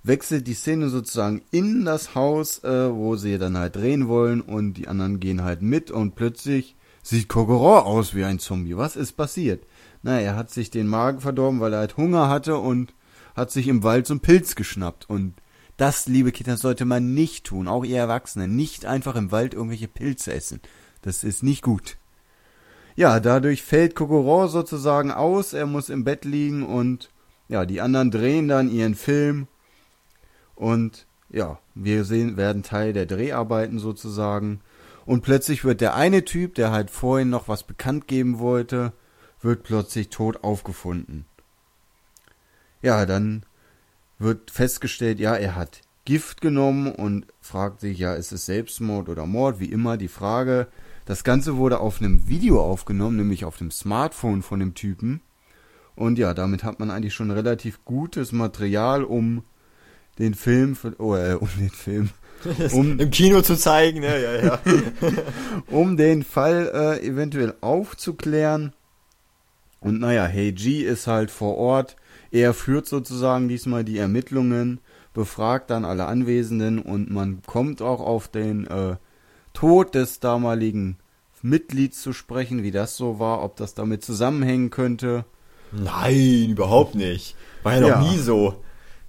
wechselt die Szene sozusagen in das Haus, äh, wo sie dann halt drehen wollen und die anderen gehen halt mit und plötzlich sieht Kokoro aus wie ein Zombie. Was ist passiert? Na, er hat sich den Magen verdorben, weil er halt Hunger hatte und hat sich im Wald so einen Pilz geschnappt. Und das, liebe Kinder, sollte man nicht tun, auch ihr Erwachsenen. Nicht einfach im Wald irgendwelche Pilze essen. Das ist nicht gut. Ja, dadurch fällt Kokoro sozusagen aus, er muss im Bett liegen und ja, die anderen drehen dann ihren Film und ja, wir sehen, werden Teil der Dreharbeiten sozusagen und plötzlich wird der eine Typ, der halt vorhin noch was bekannt geben wollte, wird plötzlich tot aufgefunden. Ja, dann wird festgestellt, ja, er hat Gift genommen und fragt sich, ja, ist es Selbstmord oder Mord, wie immer die Frage. Das Ganze wurde auf einem Video aufgenommen, nämlich auf dem Smartphone von dem Typen. Und ja, damit hat man eigentlich schon relativ gutes Material, um den Film, oh, äh, um den Film, um im Kino zu zeigen, ne? Ja, ja. um den Fall äh, eventuell aufzuklären. Und naja, Heiji ist halt vor Ort. Er führt sozusagen diesmal die Ermittlungen, befragt dann alle Anwesenden und man kommt auch auf den äh, Tod des damaligen Mitglieds zu sprechen, wie das so war, ob das damit zusammenhängen könnte. Nein, überhaupt nicht. War ja noch Ja. nie so.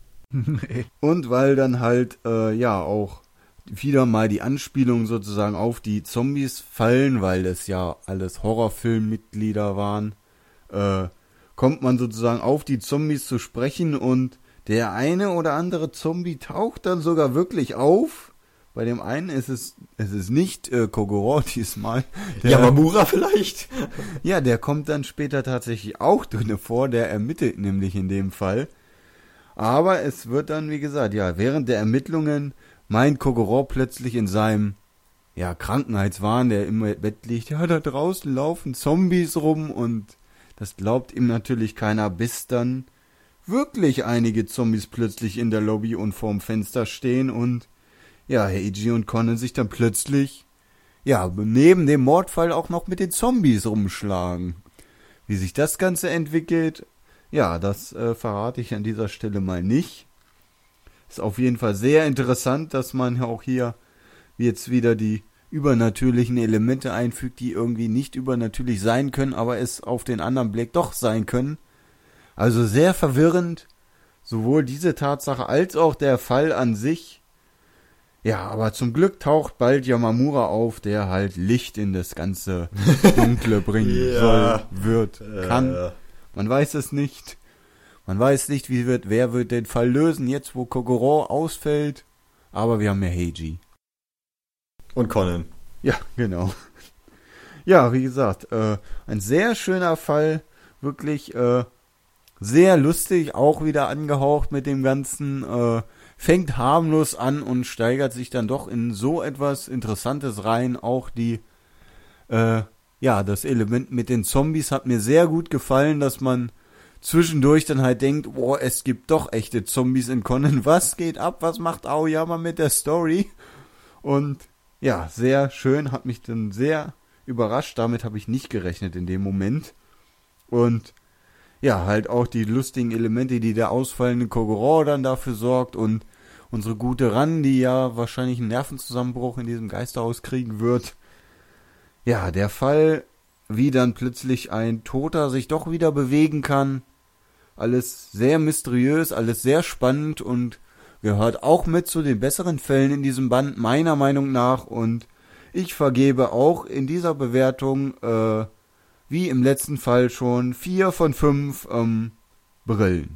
Und weil dann halt, äh, ja, auch wieder mal die Anspielungen sozusagen auf die Zombies fallen, weil es ja alles Horrorfilmmitglieder waren, äh, kommt man sozusagen auf die Zombies zu sprechen und der eine oder andere Zombie taucht dann sogar wirklich auf. Bei dem einen ist es, es ist nicht äh, Kokoro diesmal. Der, Yamamura vielleicht? Ja, der kommt dann später tatsächlich auch drinne vor, der ermittelt nämlich in dem Fall. Aber es wird dann, wie gesagt, ja, während der Ermittlungen meint Kokoro plötzlich in seinem, ja, Krankenheitswahn, der im Bett liegt, ja, da draußen laufen Zombies rum und das glaubt ihm natürlich keiner, bis dann wirklich einige Zombies plötzlich in der Lobby und vorm Fenster stehen und ja, Heiji und Conan sich dann plötzlich, ja, neben dem Mordfall auch noch mit den Zombies rumschlagen. Wie sich das Ganze entwickelt, ja, das äh, verrate ich an dieser Stelle mal nicht. Ist auf jeden Fall sehr interessant, dass man ja auch hier jetzt wieder die übernatürlichen Elemente einfügt, die irgendwie nicht übernatürlich sein können, aber es auf den anderen Blick doch sein können. Also sehr verwirrend, sowohl diese Tatsache als auch der Fall an sich. Ja, aber zum Glück taucht bald Yamamura auf, der halt Licht in das ganze Dunkle bringen Ja. soll, wird, kann. Äh, Man weiß es nicht. Man weiß nicht, wie wird, wer wird den Fall lösen, jetzt wo Kokoro ausfällt. Aber wir haben ja Heiji. und Conan. Ja, genau. Ja, wie gesagt, äh, ein sehr schöner Fall. Wirklich äh, sehr lustig, auch wieder angehaucht mit dem Ganzen. Äh, fängt harmlos an und steigert sich dann doch in so etwas Interessantes rein. Auch die, äh, ja, das Element mit den Zombies hat mir sehr gut gefallen, dass man zwischendurch dann halt denkt, boah, es gibt doch echte Zombies in Conan. Was geht ab? Was macht Aoyama mit der Story? Und ja, sehr schön, hat mich dann sehr überrascht. Damit habe ich nicht gerechnet in dem Moment. Und ja, halt auch die lustigen Elemente, die der ausfallende Kokoro dann dafür sorgt und unsere gute Ran, die ja wahrscheinlich einen Nervenzusammenbruch in diesem Geisterhaus kriegen wird. Ja, der Fall, wie dann plötzlich ein Toter sich doch wieder bewegen kann. Alles sehr mysteriös, alles sehr spannend und gehört auch mit zu den besseren Fällen in diesem Band, meiner Meinung nach. Und ich vergebe auch in dieser Bewertung, äh, wie im letzten Fall schon, vier von fünf ähm, Brillen.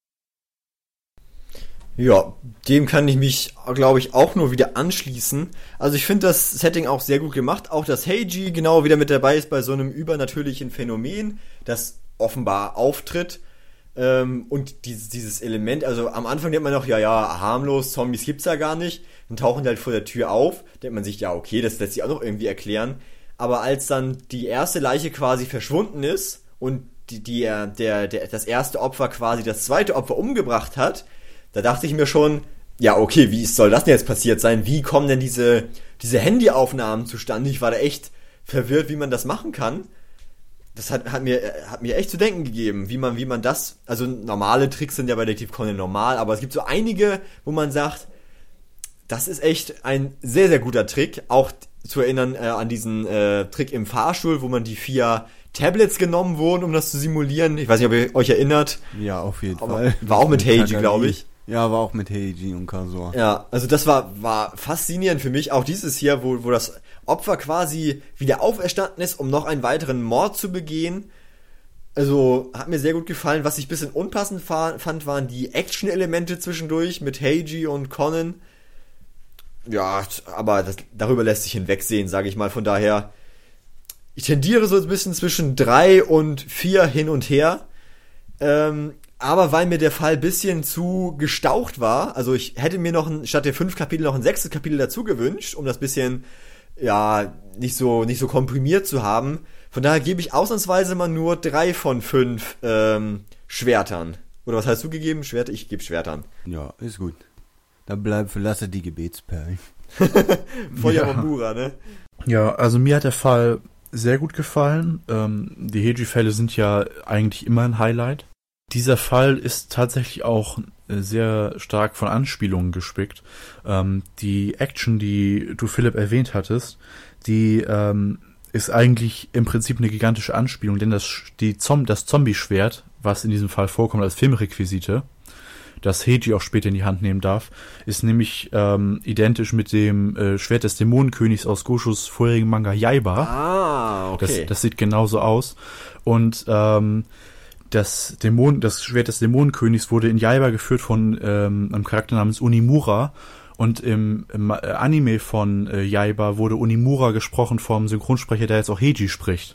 Ja, dem kann ich mich, glaube ich, auch nur wieder anschließen. Also ich finde das Setting auch sehr gut gemacht. Auch dass Heiji genau wieder mit dabei ist bei so einem übernatürlichen Phänomen, das offenbar auftritt. Ähm, und dieses, dieses Element, also am Anfang denkt man noch, ja, ja, harmlos, Zombies gibt's ja gar nicht. Dann tauchen die halt vor der Tür auf. Denkt man sich, ja, okay, das lässt sich auch noch irgendwie erklären. Aber als dann die erste Leiche quasi verschwunden ist und die, die, der, der, das erste Opfer quasi das zweite Opfer umgebracht hat, da dachte ich mir schon, ja, okay, wie soll das denn jetzt passiert sein? Wie kommen denn diese, diese Handyaufnahmen zustande? Ich war da echt verwirrt, wie man das machen kann. das hat, hat mir, hat mir echt zu denken gegeben, wie man, wie man das, also normale Tricks sind ja bei Detektiv Conan normal, aber es gibt so einige, wo man sagt, das ist echt ein sehr, sehr guter Trick. Auch zu erinnern äh, an diesen äh, Trick im Fahrstuhl, wo man die vier Tablets genommen wurden, um das zu simulieren. Ich weiß nicht, ob ihr euch erinnert. Ja, auf jeden aber Fall. War auch mit Heiji, glaube ich. Ja, war auch mit Heiji und Kasor. Ja, also das war war faszinierend für mich. Auch dieses hier, wo wo das Opfer quasi wieder auferstanden ist, um noch einen weiteren Mord zu begehen. Also hat mir sehr gut gefallen. Was ich ein bisschen unpassend fand, waren die Action-Elemente zwischendurch mit Heiji und Conan. Ja, aber das, darüber lässt sich hinwegsehen, sage ich mal. Von daher, ich tendiere so ein bisschen zwischen drei und vier hin und her. Ähm, aber weil mir der Fall ein bisschen zu gestaucht war, also ich hätte mir noch ein, statt der fünf Kapitel noch ein sechstes Kapitel dazu gewünscht, um das bisschen, ja, nicht so, nicht so komprimiert zu haben. Von daher gebe ich ausnahmsweise mal nur drei von fünf ähm, Schwertern. Oder was hast du gegeben? Schwerter? Ich gebe Schwertern. Ja, ist gut. Dann bleib verlasse die Gebetsperlen. Feuermambura, ne? Ja, also mir hat der Fall sehr gut gefallen. Ähm, die Heiji-Fälle sind ja eigentlich immer ein Highlight. Dieser Fall ist tatsächlich auch sehr stark von Anspielungen gespickt. Ähm, die Action, die du, Philipp, erwähnt hattest, die ähm, ist eigentlich im Prinzip eine gigantische Anspielung, denn das, die Zom- das Zombie-Schwert, was in diesem Fall vorkommt als Filmrequisite, das Heiji auch später in die Hand nehmen darf, ist nämlich ähm, identisch mit dem äh, Schwert des Dämonenkönigs aus Goshos vorherigen Manga Yaiba. Ah, okay. Das, das sieht genauso aus. Und ähm, das Dämon, das Schwert des Dämonenkönigs wurde in Yaiba geführt von ähm, einem Charakter namens Unimura. Und im, im Anime von äh, Yaiba wurde Unimura gesprochen vom Synchronsprecher, der jetzt auch Heiji spricht.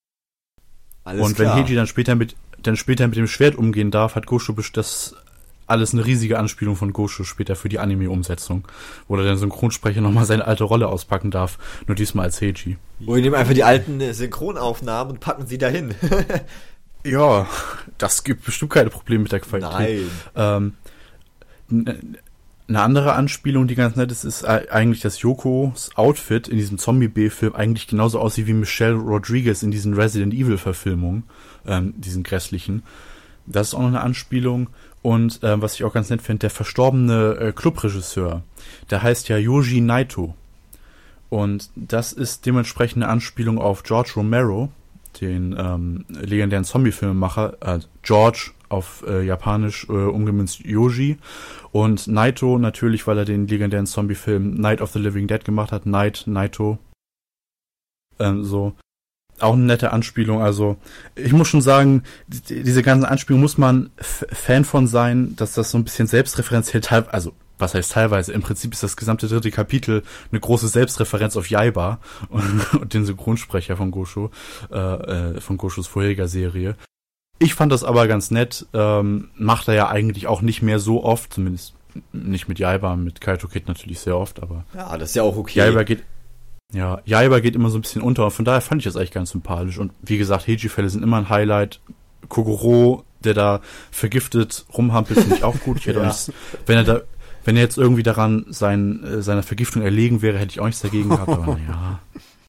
Alles und klar. wenn Heiji dann später mit dann später mit dem Schwert umgehen darf, hat Gosho das alles eine riesige Anspielung von Gosho später für die Anime-Umsetzung, wo der Synchronsprecher nochmal seine alte Rolle auspacken darf, nur diesmal als Heiji. Oder nehmen einfach die alten äh, Synchronaufnahmen und packen sie dahin. Ja, das gibt bestimmt keine Probleme mit der Qualität. Nein. Ähm, eine andere Anspielung, die ganz nett ist, ist eigentlich, dass Yokos Outfit in diesem Zombie-B-Film eigentlich genauso aussieht wie Michelle Rodriguez in diesen Resident Evil-Verfilmungen, ähm, diesen grässlichen. Das ist auch noch eine Anspielung. Und äh, was ich auch ganz nett finde, der verstorbene äh, Clubregisseur, der heißt ja Yoji Naito. Und das ist dementsprechend eine Anspielung auf George Romero, den ähm, legendären Zombie-Filmemacher, äh, George auf äh, Japanisch äh, umgemünzt Yoji. Und Naito natürlich, weil er den legendären Zombie-Film Night of the Living Dead gemacht hat. Night, Naito. Ähm, so. Auch eine nette Anspielung, also ich muss schon sagen, die, diese ganzen Anspielungen muss man F- Fan von sein, dass das so ein bisschen selbstreferenziell, teil- also was heißt teilweise, im Prinzip ist das gesamte dritte Kapitel eine große Selbstreferenz auf Yaiba und, und den Synchronsprecher von Gosho, äh, äh, von Goshos vorheriger Serie. Ich fand das aber ganz nett, ähm, macht er ja eigentlich auch nicht mehr so oft, zumindest nicht mit Yaiba, mit Kaito Kid natürlich sehr oft, aber Ja, das ist ja auch okay. Yaiba geht Ja, Yaiba geht immer so ein bisschen unter und von daher fand ich das eigentlich ganz sympathisch. Und wie gesagt, Heiji-Fälle sind immer ein Highlight. Kogoro, der da vergiftet rumhampelt, finde ich auch gut. Ich hätte Ja. auch nichts, wenn er da, wenn er jetzt irgendwie daran sein, äh, seiner Vergiftung erlegen wäre, hätte ich auch nichts dagegen gehabt, aber naja.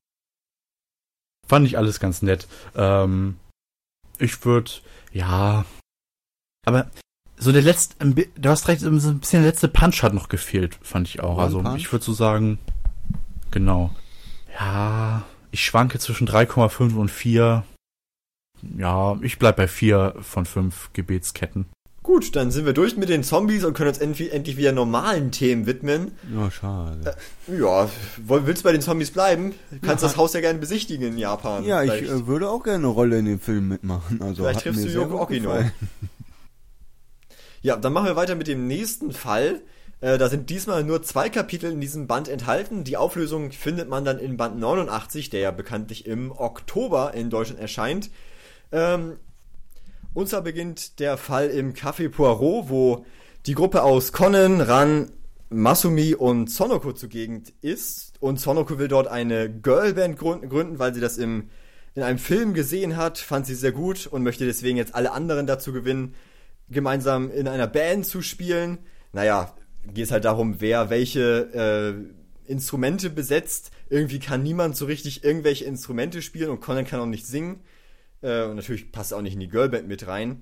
Fand ich alles ganz nett. Ähm, ich würde, ja, aber so der letzte, du hast recht, so ein bisschen der letzte Punch hat noch gefehlt, fand ich auch. One Also Punch? ich würde so sagen, genau. Ja, ich schwanke zwischen drei Komma fünf und vier. Ja, ich bleib bei vier von fünf Gebetsketten. Gut, dann sind wir durch mit den Zombies und können uns endlich, endlich wieder normalen Themen widmen. Ja, schade. Ja, woll- willst du bei den Zombies bleiben? Du kannst Ja. das Haus ja gerne besichtigen in Japan. Ja, ich Vielleicht- äh, würde auch gerne eine Rolle in dem Film mitmachen. Also Vielleicht hat triffst mir du sehr Yoko gut Okino. gefallen. Ja, dann machen wir weiter mit dem nächsten Fall. Äh, da sind diesmal nur zwei Kapitel in diesem Band enthalten. Die Auflösung findet man dann in Band neunundachtzig, der ja bekanntlich im Oktober in Deutschland erscheint. Ähm, und zwar beginnt der Fall im Café Poirot, wo die Gruppe aus Conan, Ran, Masumi und Sonoko zugegen ist. Und Sonoko will dort eine Girlband gründen, gründen, weil sie das im, in einem Film gesehen hat, fand sie sehr gut und möchte deswegen jetzt alle anderen dazu gewinnen, gemeinsam in einer Band zu spielen. Naja, geht es halt darum, wer welche äh, Instrumente besetzt. Irgendwie kann niemand so richtig irgendwelche Instrumente spielen und Conan kann auch nicht singen. Äh, und natürlich passt auch nicht in die Girlband mit rein.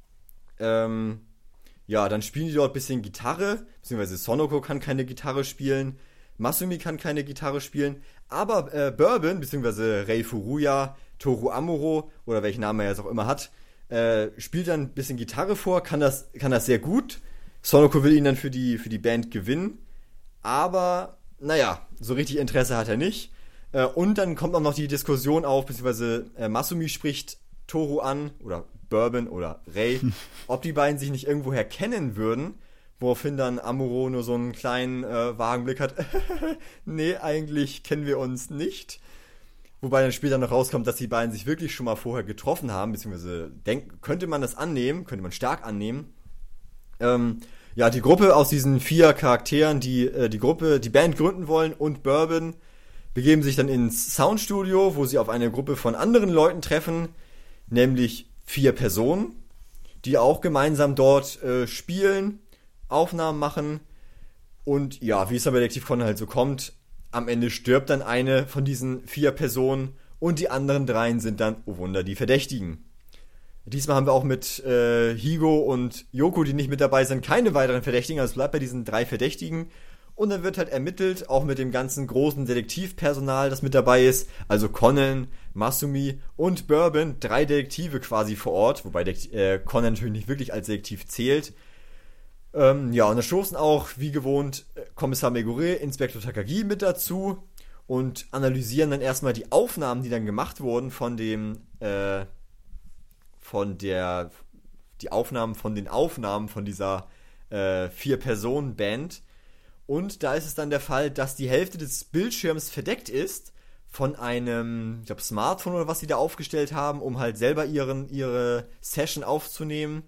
Ähm, ja, dann spielen die dort ein bisschen Gitarre, beziehungsweise Sonoko kann keine Gitarre spielen, Masumi kann keine Gitarre spielen, aber äh, Bourbon, beziehungsweise Rei Furuya, Toru Amuro, oder welchen Namen er jetzt auch immer hat, äh, spielt dann ein bisschen Gitarre vor, kann das, kann das sehr gut. Sonoko will ihn dann für die, für die Band gewinnen, aber, naja, so richtig Interesse hat er nicht. Äh, und dann kommt auch noch die Diskussion auf, beziehungsweise äh, Masumi spricht Toru an, oder Bourbon oder Rei, ob die beiden sich nicht irgendwoher kennen würden, woraufhin dann Amuro nur so einen kleinen äh, vagen Blick hat. Nee, eigentlich kennen wir uns nicht. Wobei dann später noch rauskommt, dass die beiden sich wirklich schon mal vorher getroffen haben, beziehungsweise denk, könnte man das annehmen, könnte man stark annehmen. Ähm, ja, die Gruppe aus diesen vier Charakteren, die äh, die Gruppe, die Band gründen wollen und Bourbon, begeben sich dann ins Soundstudio, wo sie auf eine Gruppe von anderen Leuten treffen, nämlich vier Personen, die auch gemeinsam dort äh, spielen, Aufnahmen machen und ja, wie es bei Detektiv Conan halt so kommt, am Ende stirbt dann eine von diesen vier Personen und die anderen dreien sind dann, oh Wunder, die Verdächtigen. Diesmal haben wir auch mit äh, Higo und Yoko, die nicht mit dabei sind, keine weiteren Verdächtigen, also es bleibt bei diesen drei Verdächtigen. Und dann wird halt ermittelt, auch mit dem ganzen großen Detektivpersonal, das mit dabei ist. Also Conan, Masumi und Bourbon, drei Detektive quasi vor Ort, wobei der, äh, Conan natürlich nicht wirklich als Detektiv zählt. Ähm, ja, und da stoßen auch, wie gewohnt, Kommissar Megure, Inspektor Takagi mit dazu und analysieren dann erstmal die Aufnahmen, die dann gemacht wurden von dem, äh, von der, die Aufnahmen von den Aufnahmen von dieser äh, Vier-Personen-Band. Und da ist es dann der Fall, dass die Hälfte des Bildschirms verdeckt ist von einem, ich glaube, Smartphone oder was sie da aufgestellt haben, um halt selber ihren, ihre Session aufzunehmen.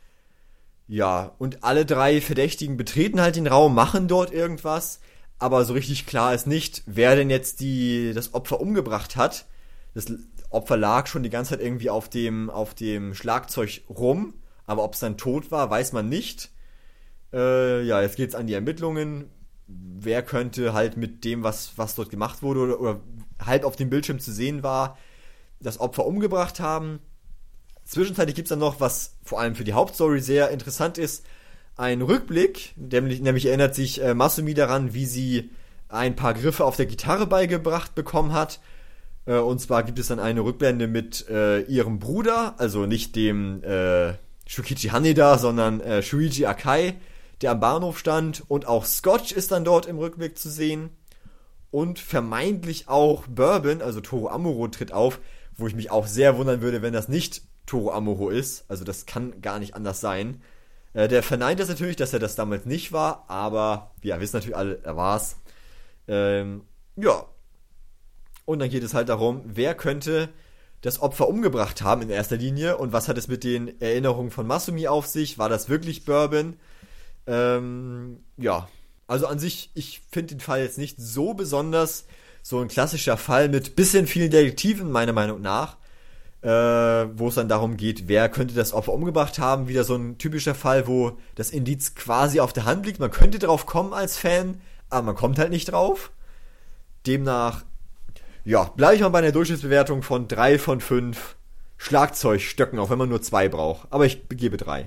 Ja, und alle drei Verdächtigen betreten halt den Raum, machen dort irgendwas, aber so richtig klar ist nicht, wer denn jetzt die, das Opfer umgebracht hat. Das Opfer lag schon die ganze Zeit irgendwie auf dem, auf dem Schlagzeug rum, aber ob es dann tot war, weiß man nicht. Äh, ja, jetzt geht's an die Ermittlungen. Wer könnte halt mit dem, was, was dort gemacht wurde oder, oder halb auf dem Bildschirm zu sehen war, das Opfer umgebracht haben. Zwischenzeitlich gibt's dann noch, was vor allem für die Hauptstory sehr interessant ist, einen Rückblick, nämlich, nämlich erinnert sich äh, Masumi daran, wie sie ein paar Griffe auf der Gitarre beigebracht bekommen hat. Äh, und zwar gibt es dann eine Rückblende mit äh, ihrem Bruder, also nicht dem äh, Shukichi Haneda, sondern äh, Shuichi Akai, der am Bahnhof stand, und auch Scotch ist dann dort im Rückblick zu sehen und vermeintlich auch Bourbon, also Toru Amuro, tritt auf, wo ich mich auch sehr wundern würde, wenn das nicht Toru Amuro ist, also das kann gar nicht anders sein. Äh, der verneint das natürlich, dass er das damals nicht war, aber wir wissen natürlich alle, er war's. Ähm, ja. Und dann geht es halt darum, wer könnte das Opfer umgebracht haben in erster Linie und was hat es mit den Erinnerungen von Masumi auf sich? War das wirklich Bourbon? Ähm, ja, also an sich, ich finde den Fall jetzt nicht so besonders, so ein klassischer Fall mit bisschen vielen Detektiven, meiner Meinung nach, äh, wo es dann darum geht, wer könnte das Opfer umgebracht haben, wieder so ein typischer Fall, wo das Indiz quasi auf der Hand liegt, man könnte drauf kommen als Fan, aber man kommt halt nicht drauf. Demnach, ja, bleibe ich mal bei einer Durchschnittsbewertung von drei von fünf Schlagzeugstöcken, auch wenn man nur zwei braucht, aber ich gebe drei.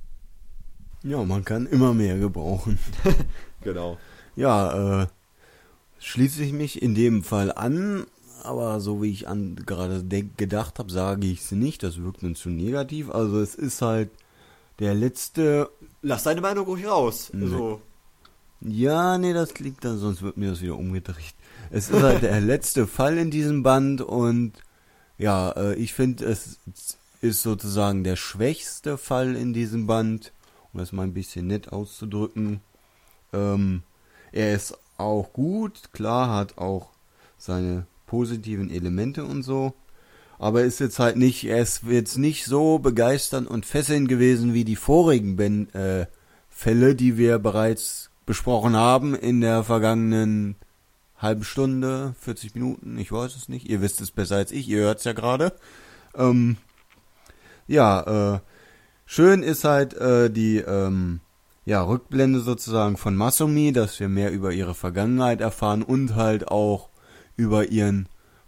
Ja, man kann immer mehr gebrauchen. Genau. Ja, äh, schließe ich mich in dem Fall an, aber so wie ich an gerade de- gedacht habe, sage ich es nicht. Das wirkt dann zu negativ. Also es ist halt der letzte... Lass deine Meinung ruhig raus. Nee. Also, Ja, nee, das liegt da, sonst wird mir das wieder umgedreht. Es ist halt der letzte Fall in diesem Band und ja, äh, ich finde, es ist sozusagen der schwächste Fall in diesem Band, um das mal ein bisschen nett auszudrücken. Ähm, er ist auch gut, klar, hat auch seine positiven Elemente und so, aber ist jetzt halt nicht, er ist jetzt nicht so begeisternd und fesselnd gewesen wie die vorigen ben, äh, Fälle, die wir bereits besprochen haben in der vergangenen halben Stunde, vierzig Minuten, ich weiß es nicht, ihr wisst es besser als ich, ihr hört es ja gerade. Ähm, ja, äh, schön ist halt äh, die ähm, ja, Rückblende sozusagen von Masumi, dass wir mehr über ihre Vergangenheit erfahren und halt auch über ihren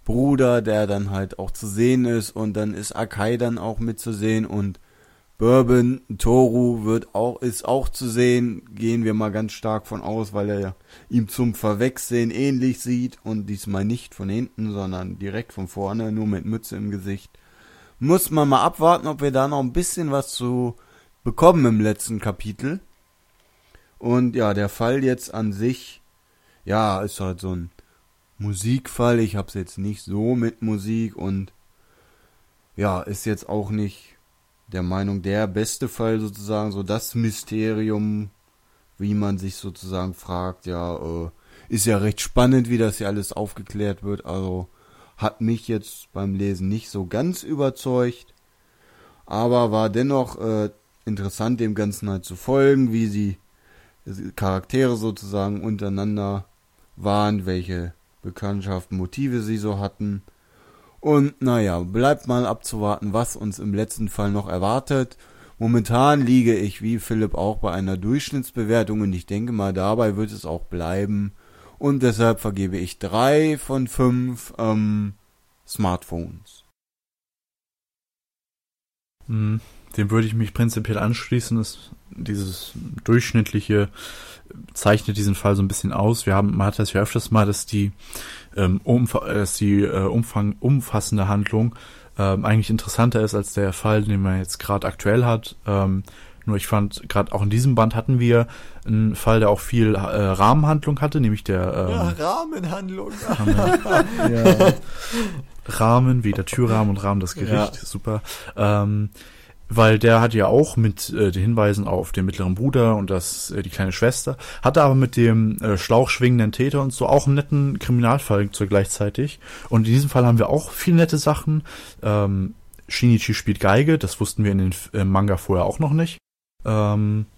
Bruder, der dann halt auch zu sehen ist, und dann ist Akai dann auch mitzusehen, und Bourbon, Toru wird auch, ist auch zu sehen, gehen wir mal ganz stark von aus, weil er ihm zum Verwechseln ähnlich sieht und diesmal nicht von hinten, sondern direkt von vorne, nur mit Mütze im Gesicht. Muss man mal abwarten, ob wir da noch ein bisschen was zu bekommen im letzten Kapitel. Und ja, der Fall jetzt an sich, ja, ist halt so ein Musikfall. Ich hab's jetzt nicht so mit Musik und ja, ist jetzt auch nicht der Meinung, der beste Fall sozusagen, so das Mysterium, wie man sich sozusagen fragt, ja, äh, ist ja recht spannend, wie das hier alles aufgeklärt wird, also hat mich jetzt beim Lesen nicht so ganz überzeugt, aber war dennoch äh, interessant, dem Ganzen halt zu folgen, wie sie Charaktere sozusagen untereinander waren, welche Bekanntschaften, Motive sie so hatten. Und naja, bleibt mal abzuwarten, was uns im letzten Fall noch erwartet. Momentan liege ich wie Philipp auch bei einer Durchschnittsbewertung und ich denke mal, dabei wird es auch bleiben. Und deshalb vergebe ich drei von fünf ähm, Smartphones. Dem würde ich mich prinzipiell anschließen. Das, dieses durchschnittliche zeichnet diesen Fall so ein bisschen aus. Wir haben, man hat das ja öfters mal, dass die, ähm, umfa- dass die äh, Umfang, umfassende Handlung ähm, eigentlich interessanter ist als der Fall, den man jetzt gerade aktuell hat. Ähm, nur ich fand, gerade auch in diesem Band hatten wir einen Fall, der auch viel äh, Rahmenhandlung hatte, nämlich der ähm, ja, Rahmenhandlung. Rahmen, ja, Rahmen, wie der Türrahmen und Rahmen das Gericht, Ja. super. Ähm, weil der hat ja auch mit äh, den Hinweisen auf den mittleren Bruder und das äh, die kleine Schwester, hatte aber mit dem äh, schlauchschwingenden Täter und so auch einen netten Kriminalfall zur gleichzeitig. Und in diesem Fall haben wir auch viele nette Sachen. Ähm, Shinichi spielt Geige, das wussten wir in den äh, Manga vorher auch noch nicht. Ähm,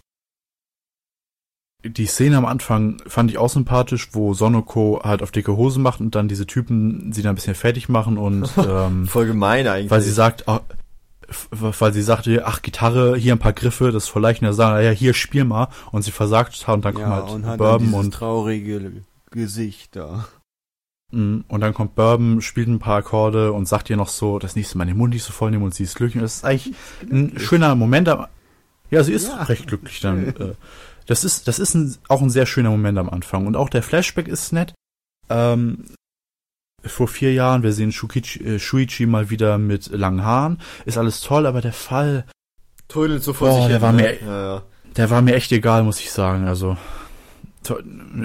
die Szene am Anfang fand ich auch sympathisch, wo Sonoko halt auf dicke Hose macht und dann diese Typen sie dann ein bisschen fertig machen und ähm, Voll gemein eigentlich. weil sie sagt, ach, weil sie sagte, ach, Gitarre, hier ein paar Griffe, das ist voll leicht, und er sagt, ja, hier, spiel mal, und sie versagt hat, und dann Ja, kommt halt und hat dann Bourbon dieses und, traurige Gesicht da. und dann kommt Bourbon, spielt ein paar Akkorde und sagt ihr noch so, das nächste Mal den Mund nicht so voll nehmen und sie ist glücklich, und das ist eigentlich ein schöner Moment, am, ja, sie ist Ja. recht glücklich dann, äh, das ist, das ist ein, auch ein sehr schöner Moment am Anfang, und auch der Flashback ist nett, ähm, vor vier Jahren, wir sehen Shukichi, äh, Shuichi mal wieder mit langen Haaren, ist alles toll, aber der Fall, Trödelt so vor Boah, sich der hin. war ne? mir- ja, ja. der war mir echt egal, muss ich sagen, also to-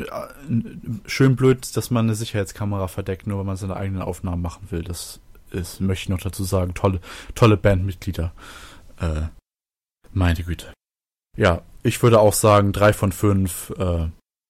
schön blöd, dass man eine Sicherheitskamera verdeckt, nur weil man seine eigenen Aufnahmen machen will, das ist, möchte ich noch dazu sagen, tolle, tolle Bandmitglieder, äh, meine Güte. Ja, ich würde auch sagen, drei von fünf, äh,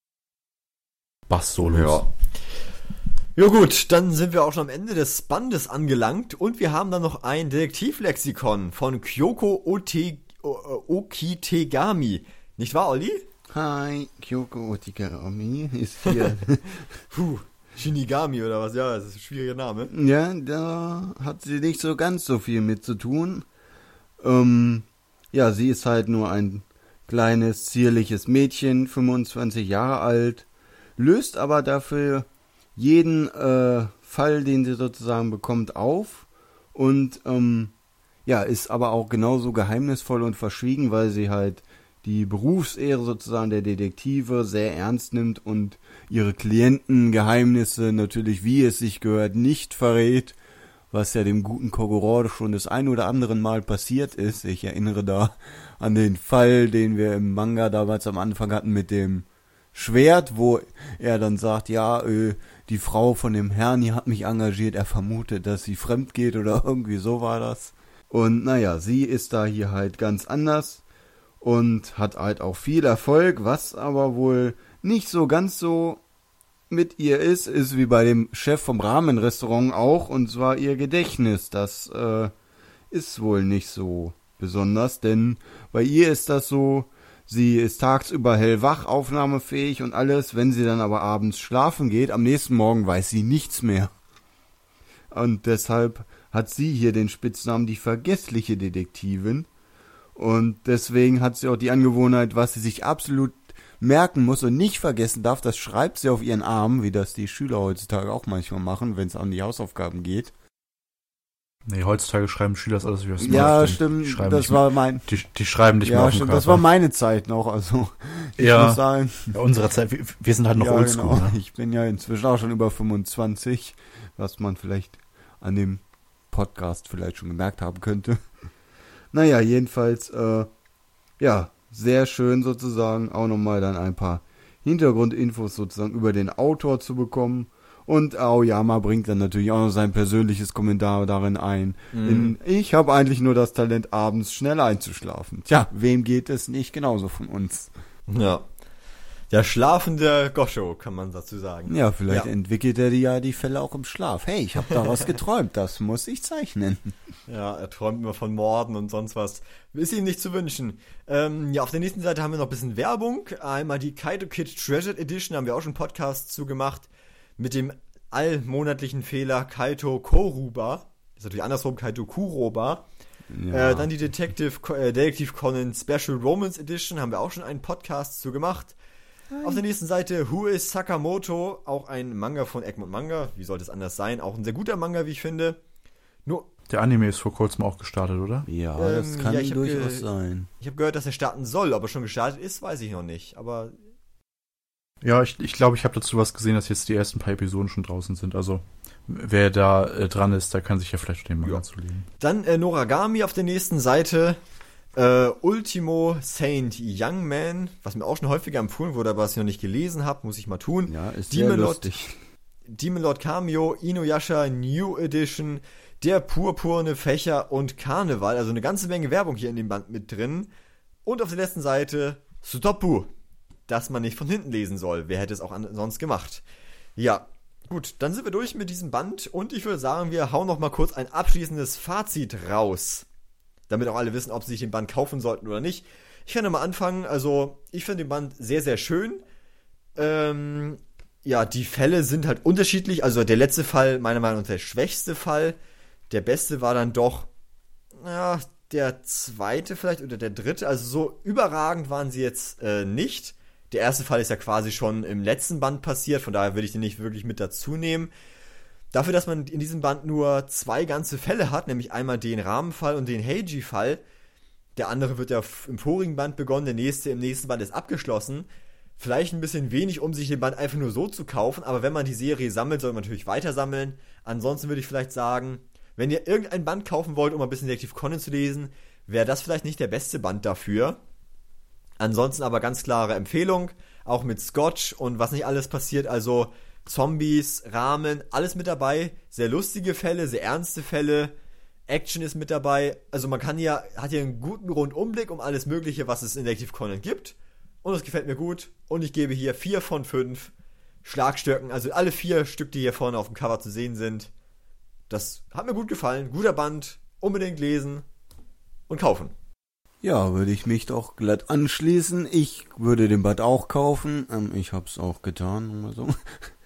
Bass-Solos. Ja. Ja gut, dann sind wir auch schon am Ende des Bandes angelangt und wir haben dann noch ein Detektivlexikon von Kyoko Ote- O- Okitegami. Nicht wahr, Olli? Hi, Kyoko Otikarami ist hier. Puh, Shinigami oder was? Ja, das ist ein schwieriger Name. Ja, da hat sie nicht so ganz so viel mit zu tun. Ähm, ja, sie ist halt nur ein kleines, zierliches Mädchen, fünfundzwanzig Jahre alt, löst aber dafür jeden äh, Fall, den sie sozusagen bekommt, auf und ähm, ja, ist aber auch genauso geheimnisvoll und verschwiegen, weil sie halt die Berufsehre sozusagen der Detektive sehr ernst nimmt und ihre Klientengeheimnisse natürlich, wie es sich gehört, nicht verrät, was ja dem guten Kogoro schon das ein oder anderen Mal passiert ist. Ich erinnere da an den Fall, den wir im Manga damals am Anfang hatten mit dem Schwert, wo er dann sagt, ja, äh, die Frau von dem Herrn hier hat mich engagiert, er vermutet, dass sie fremd geht oder irgendwie so war das. Und naja, sie ist da hier halt ganz anders und hat halt auch viel Erfolg, was aber wohl nicht so ganz so mit ihr ist, ist wie bei dem Chef vom Ramen-Restaurant auch, und zwar ihr Gedächtnis. Das äh, ist wohl nicht so besonders, denn bei ihr ist das so, sie ist tagsüber hellwach, aufnahmefähig und alles, wenn sie dann aber abends schlafen geht, am nächsten Morgen weiß sie nichts mehr. Und deshalb hat sie hier den Spitznamen die vergessliche Detektivin. Und deswegen hat sie auch die Angewohnheit, was sie sich absolut merken muss und nicht vergessen darf, das schreibt sie auf ihren Arm, wie das die Schüler heutzutage auch manchmal machen, wenn es an die Hausaufgaben geht. Nee, heutzutage schreiben Schüler das alles über Smartphone. Ja, stimmt, das nicht war mehr, mein... Die, die schreiben nicht ja, mehr auf dem stimmt, Körper. das war meine Zeit noch, also ich ja, muss sagen... Ja, unsere Zeit, wir, wir sind halt noch ja, oldschool. Genau. Ne? Ich bin ja inzwischen auch schon über fünfundzwanzig, was man vielleicht an dem Podcast vielleicht schon gemerkt haben könnte. Naja, jedenfalls, äh, ja, sehr schön sozusagen, auch nochmal dann ein paar Hintergrundinfos sozusagen über den Autor zu bekommen. Und Aoyama bringt dann natürlich auch noch sein persönliches Kommentar darin ein. Mhm. In, ich habe eigentlich nur das Talent, abends schnell einzuschlafen. Tja, wem geht es nicht genauso von uns? Ja. Der schlafende Gosho, kann man dazu sagen. Ja, vielleicht ja. entwickelt er ja die Fälle auch im Schlaf. Hey, ich habe da was geträumt, das muss ich zeichnen. Ja, er träumt immer von Morden und sonst was. Ist ihm nicht zu wünschen. Ähm, ja, auf der nächsten Seite haben wir noch ein bisschen Werbung. Einmal die Kaito Kid Treasured Edition, haben wir auch schon einen Podcast zu gemacht. Mit dem allmonatlichen Fehler Kaito Koruba. Das ist natürlich andersrum, Kaito Kuroba. Ja. Äh, dann die Detective, äh, Detective Conan Special Romance Edition, haben wir auch schon einen Podcast zu gemacht. Hi. Auf der nächsten Seite Who is Sakamoto, auch ein Manga von Egmont Manga. Wie sollte es anders sein? Auch ein sehr guter Manga, wie ich finde. Nur der Anime ist vor kurzem auch gestartet, oder? Ja, das ähm, kann ja, durchaus ge- sein. Ich habe gehört, dass er starten soll. Ob er schon gestartet ist, weiß ich noch nicht. Aber ja, ich glaube, ich, glaub, ich habe dazu was gesehen, dass jetzt die ersten paar Episoden schon draußen sind. Also, wer da äh, dran ist, der kann sich ja vielleicht den Manga ja. zulegen. Dann äh, Noragami auf der nächsten Seite. Äh, Ultimo Saint Young Man, was mir auch schon häufiger empfohlen wurde, aber was ich noch nicht gelesen habe, muss ich mal tun. Ja, ist Demon sehr Lord, lustig. Demon Lord Cameo, Inuyasha New Edition, der purpurne Fächer und Karneval. Also eine ganze Menge Werbung hier in dem Band mit drin. Und auf der letzten Seite Sutopu, das man nicht von hinten lesen soll. Wer hätte es auch an- sonst gemacht? Ja, gut, dann sind wir durch mit diesem Band und ich würde sagen, wir hauen noch mal kurz ein abschließendes Fazit raus, damit auch alle wissen, ob sie sich den Band kaufen sollten oder nicht. Ich kann ja mal anfangen, also ich finde den Band sehr, sehr schön. Ähm, ja, die Fälle sind halt unterschiedlich, also der letzte Fall, meiner Meinung nach der schwächste Fall. Der beste war dann doch, ja, der zweite vielleicht oder der dritte, also so überragend waren sie jetzt äh, nicht. Der erste Fall ist ja quasi schon im letzten Band passiert, von daher würde ich den nicht wirklich mit dazu nehmen. Dafür, dass man in diesem Band nur zwei ganze Fälle hat, nämlich einmal den Rahmenfall und den Heiji-Fall. Der andere wird ja im vorigen Band begonnen, der nächste im nächsten Band ist abgeschlossen. Vielleicht ein bisschen wenig, um sich den Band einfach nur so zu kaufen, aber wenn man die Serie sammelt, soll man natürlich weiter sammeln. Ansonsten würde ich vielleicht sagen, wenn ihr irgendein Band kaufen wollt, um ein bisschen Detective Conan zu lesen, wäre das vielleicht nicht der beste Band dafür. Ansonsten aber ganz klare Empfehlung, auch mit Scotch und was nicht alles passiert, also Zombies, Rahmen, alles mit dabei, sehr lustige Fälle, sehr ernste Fälle, Action ist mit dabei, also man kann hier, hat hier einen guten Rundumblick um alles Mögliche, was es in Detective Conan gibt und es gefällt mir gut und ich gebe hier vier von fünf Schlagstöcken, also alle vier Stück, die hier vorne auf dem Cover zu sehen sind. Das hat mir gut gefallen, guter Band, unbedingt lesen und kaufen. Ja, würde ich mich doch glatt anschließen. Ich würde den Band auch kaufen. Ähm, ich hab's auch getan, mal so.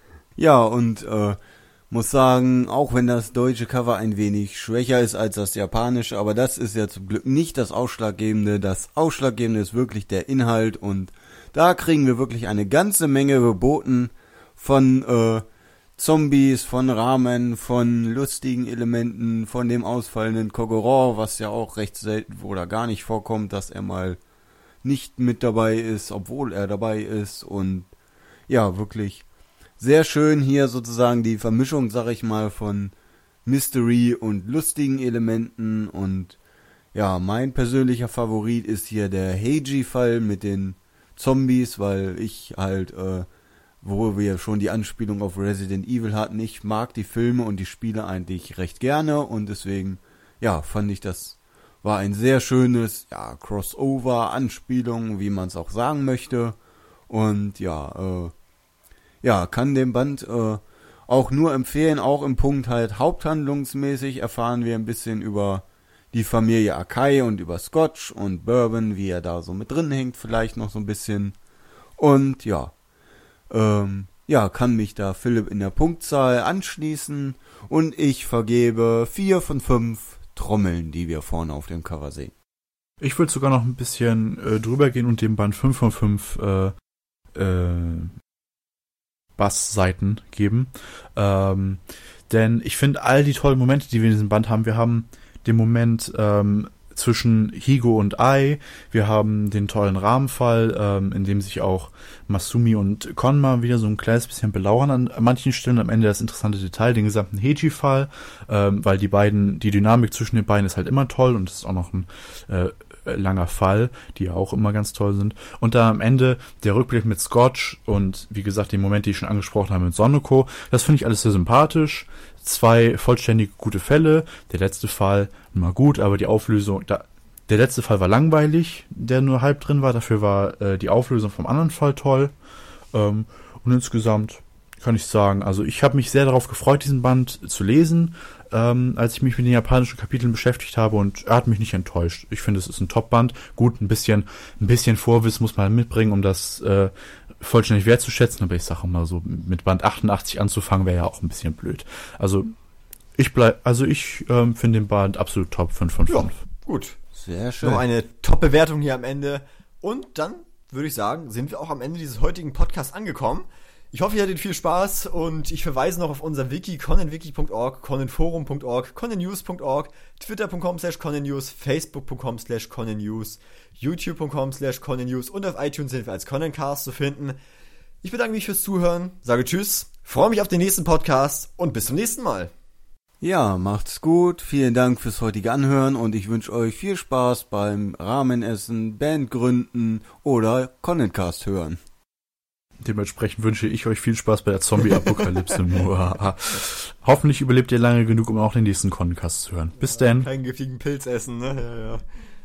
Ja, und äh, muss sagen, auch wenn das deutsche Cover ein wenig schwächer ist als das japanische, aber das ist ja zum Glück nicht das Ausschlaggebende. Das Ausschlaggebende ist wirklich der Inhalt und da kriegen wir wirklich eine ganze Menge geboten von äh, Zombies, von Ramen, von lustigen Elementen, von dem ausfallenden Kogoro, was ja auch recht selten oder gar nicht vorkommt, dass er mal nicht mit dabei ist, obwohl er dabei ist. Und ja, wirklich sehr schön hier sozusagen die Vermischung, sag ich mal, von Mystery und lustigen Elementen. Und ja, mein persönlicher Favorit ist hier der Heiji-Fall mit den Zombies, weil ich halt äh, wo wir schon die Anspielung auf Resident Evil hatten. Ich mag die Filme und die Spiele eigentlich recht gerne und deswegen, ja, fand ich, das war ein sehr schönes, ja, Crossover, Anspielung, wie man es auch sagen möchte. Und ja, äh, ja, kann den Band äh, auch nur empfehlen, auch im Punkt halt haupthandlungsmäßig erfahren wir ein bisschen über die Familie Akai und über Scotch und Bourbon, wie er da so mit drin hängt, vielleicht noch so ein bisschen. Und ja, Ähm, ja, kann mich da Philipp in der Punktzahl anschließen und ich vergebe vier von fünf Trommeln, die wir vorne auf dem Cover sehen. Ich würde sogar noch ein bisschen äh, drüber gehen und dem Band fünf von fünf äh, äh, Bassseiten geben. Ähm, denn ich finde all die tollen Momente, die wir in diesem Band haben, wir haben den Moment ähm, zwischen Higo und Ai, wir haben den tollen Rahmenfall, ähm, in dem sich auch Masumi und Konma wieder so ein kleines bisschen belauern an manchen Stellen. Am Ende das interessante Detail, den gesamten Heiji-Fall, ähm, weil die beiden, die Dynamik zwischen den beiden ist halt immer toll und es ist auch noch ein äh, langer Fall, die ja auch immer ganz toll sind. Und da am Ende der Rückblick mit Scotch und wie gesagt, den Moment, die ich schon angesprochen habe mit Sonoko, das finde ich alles sehr sympathisch. Zwei vollständige gute Fälle. Der letzte Fall mal gut, aber die Auflösung, da, der letzte Fall war langweilig, der nur halb drin war. Dafür war äh, die Auflösung vom anderen Fall toll. Ähm, und insgesamt kann ich sagen, also ich habe mich sehr darauf gefreut, diesen Band zu lesen, ähm, als ich mich mit den japanischen Kapiteln beschäftigt habe, und er hat mich nicht enttäuscht. Ich finde, es ist ein Top-Band. Gut, ein bisschen, ein bisschen Vorwissen muss man mitbringen, um das äh, vollständig wertzuschätzen, aber ich sage mal so, mit Band achtundachtzig anzufangen, wäre ja auch ein bisschen blöd. Also ich bleib, also ich ähm, finde den Band absolut top, fünf von fünf. Ja, gut. Sehr schön. Noch eine Top-Bewertung hier am Ende. Und dann würde ich sagen, sind wir auch am Ende dieses heutigen Podcasts angekommen. Ich hoffe, ihr hattet viel Spaß, und ich verweise noch auf unser Wiki, conenwiki punkt org, conenforum punkt org, conennews punkt org, twitter punkt com slash conennews, facebook punkt com slash conennews, youtube punkt com slash conennews und auf iTunes sind wir als Conencast zu finden. Ich bedanke mich fürs Zuhören, sage Tschüss, freue mich auf den nächsten Podcast und bis zum nächsten Mal. Ja, macht's gut. Vielen Dank fürs heutige Anhören, und ich wünsche euch viel Spaß beim Ramenessen, Band gründen oder Conencast hören. Dementsprechend wünsche ich euch viel Spaß bei der Zombie-Apokalypse. Hoffentlich überlebt ihr lange genug, um auch den nächsten Conencast zu hören. Bis dann. Keinen giftigen Pilz essen, ne? Ja, ja.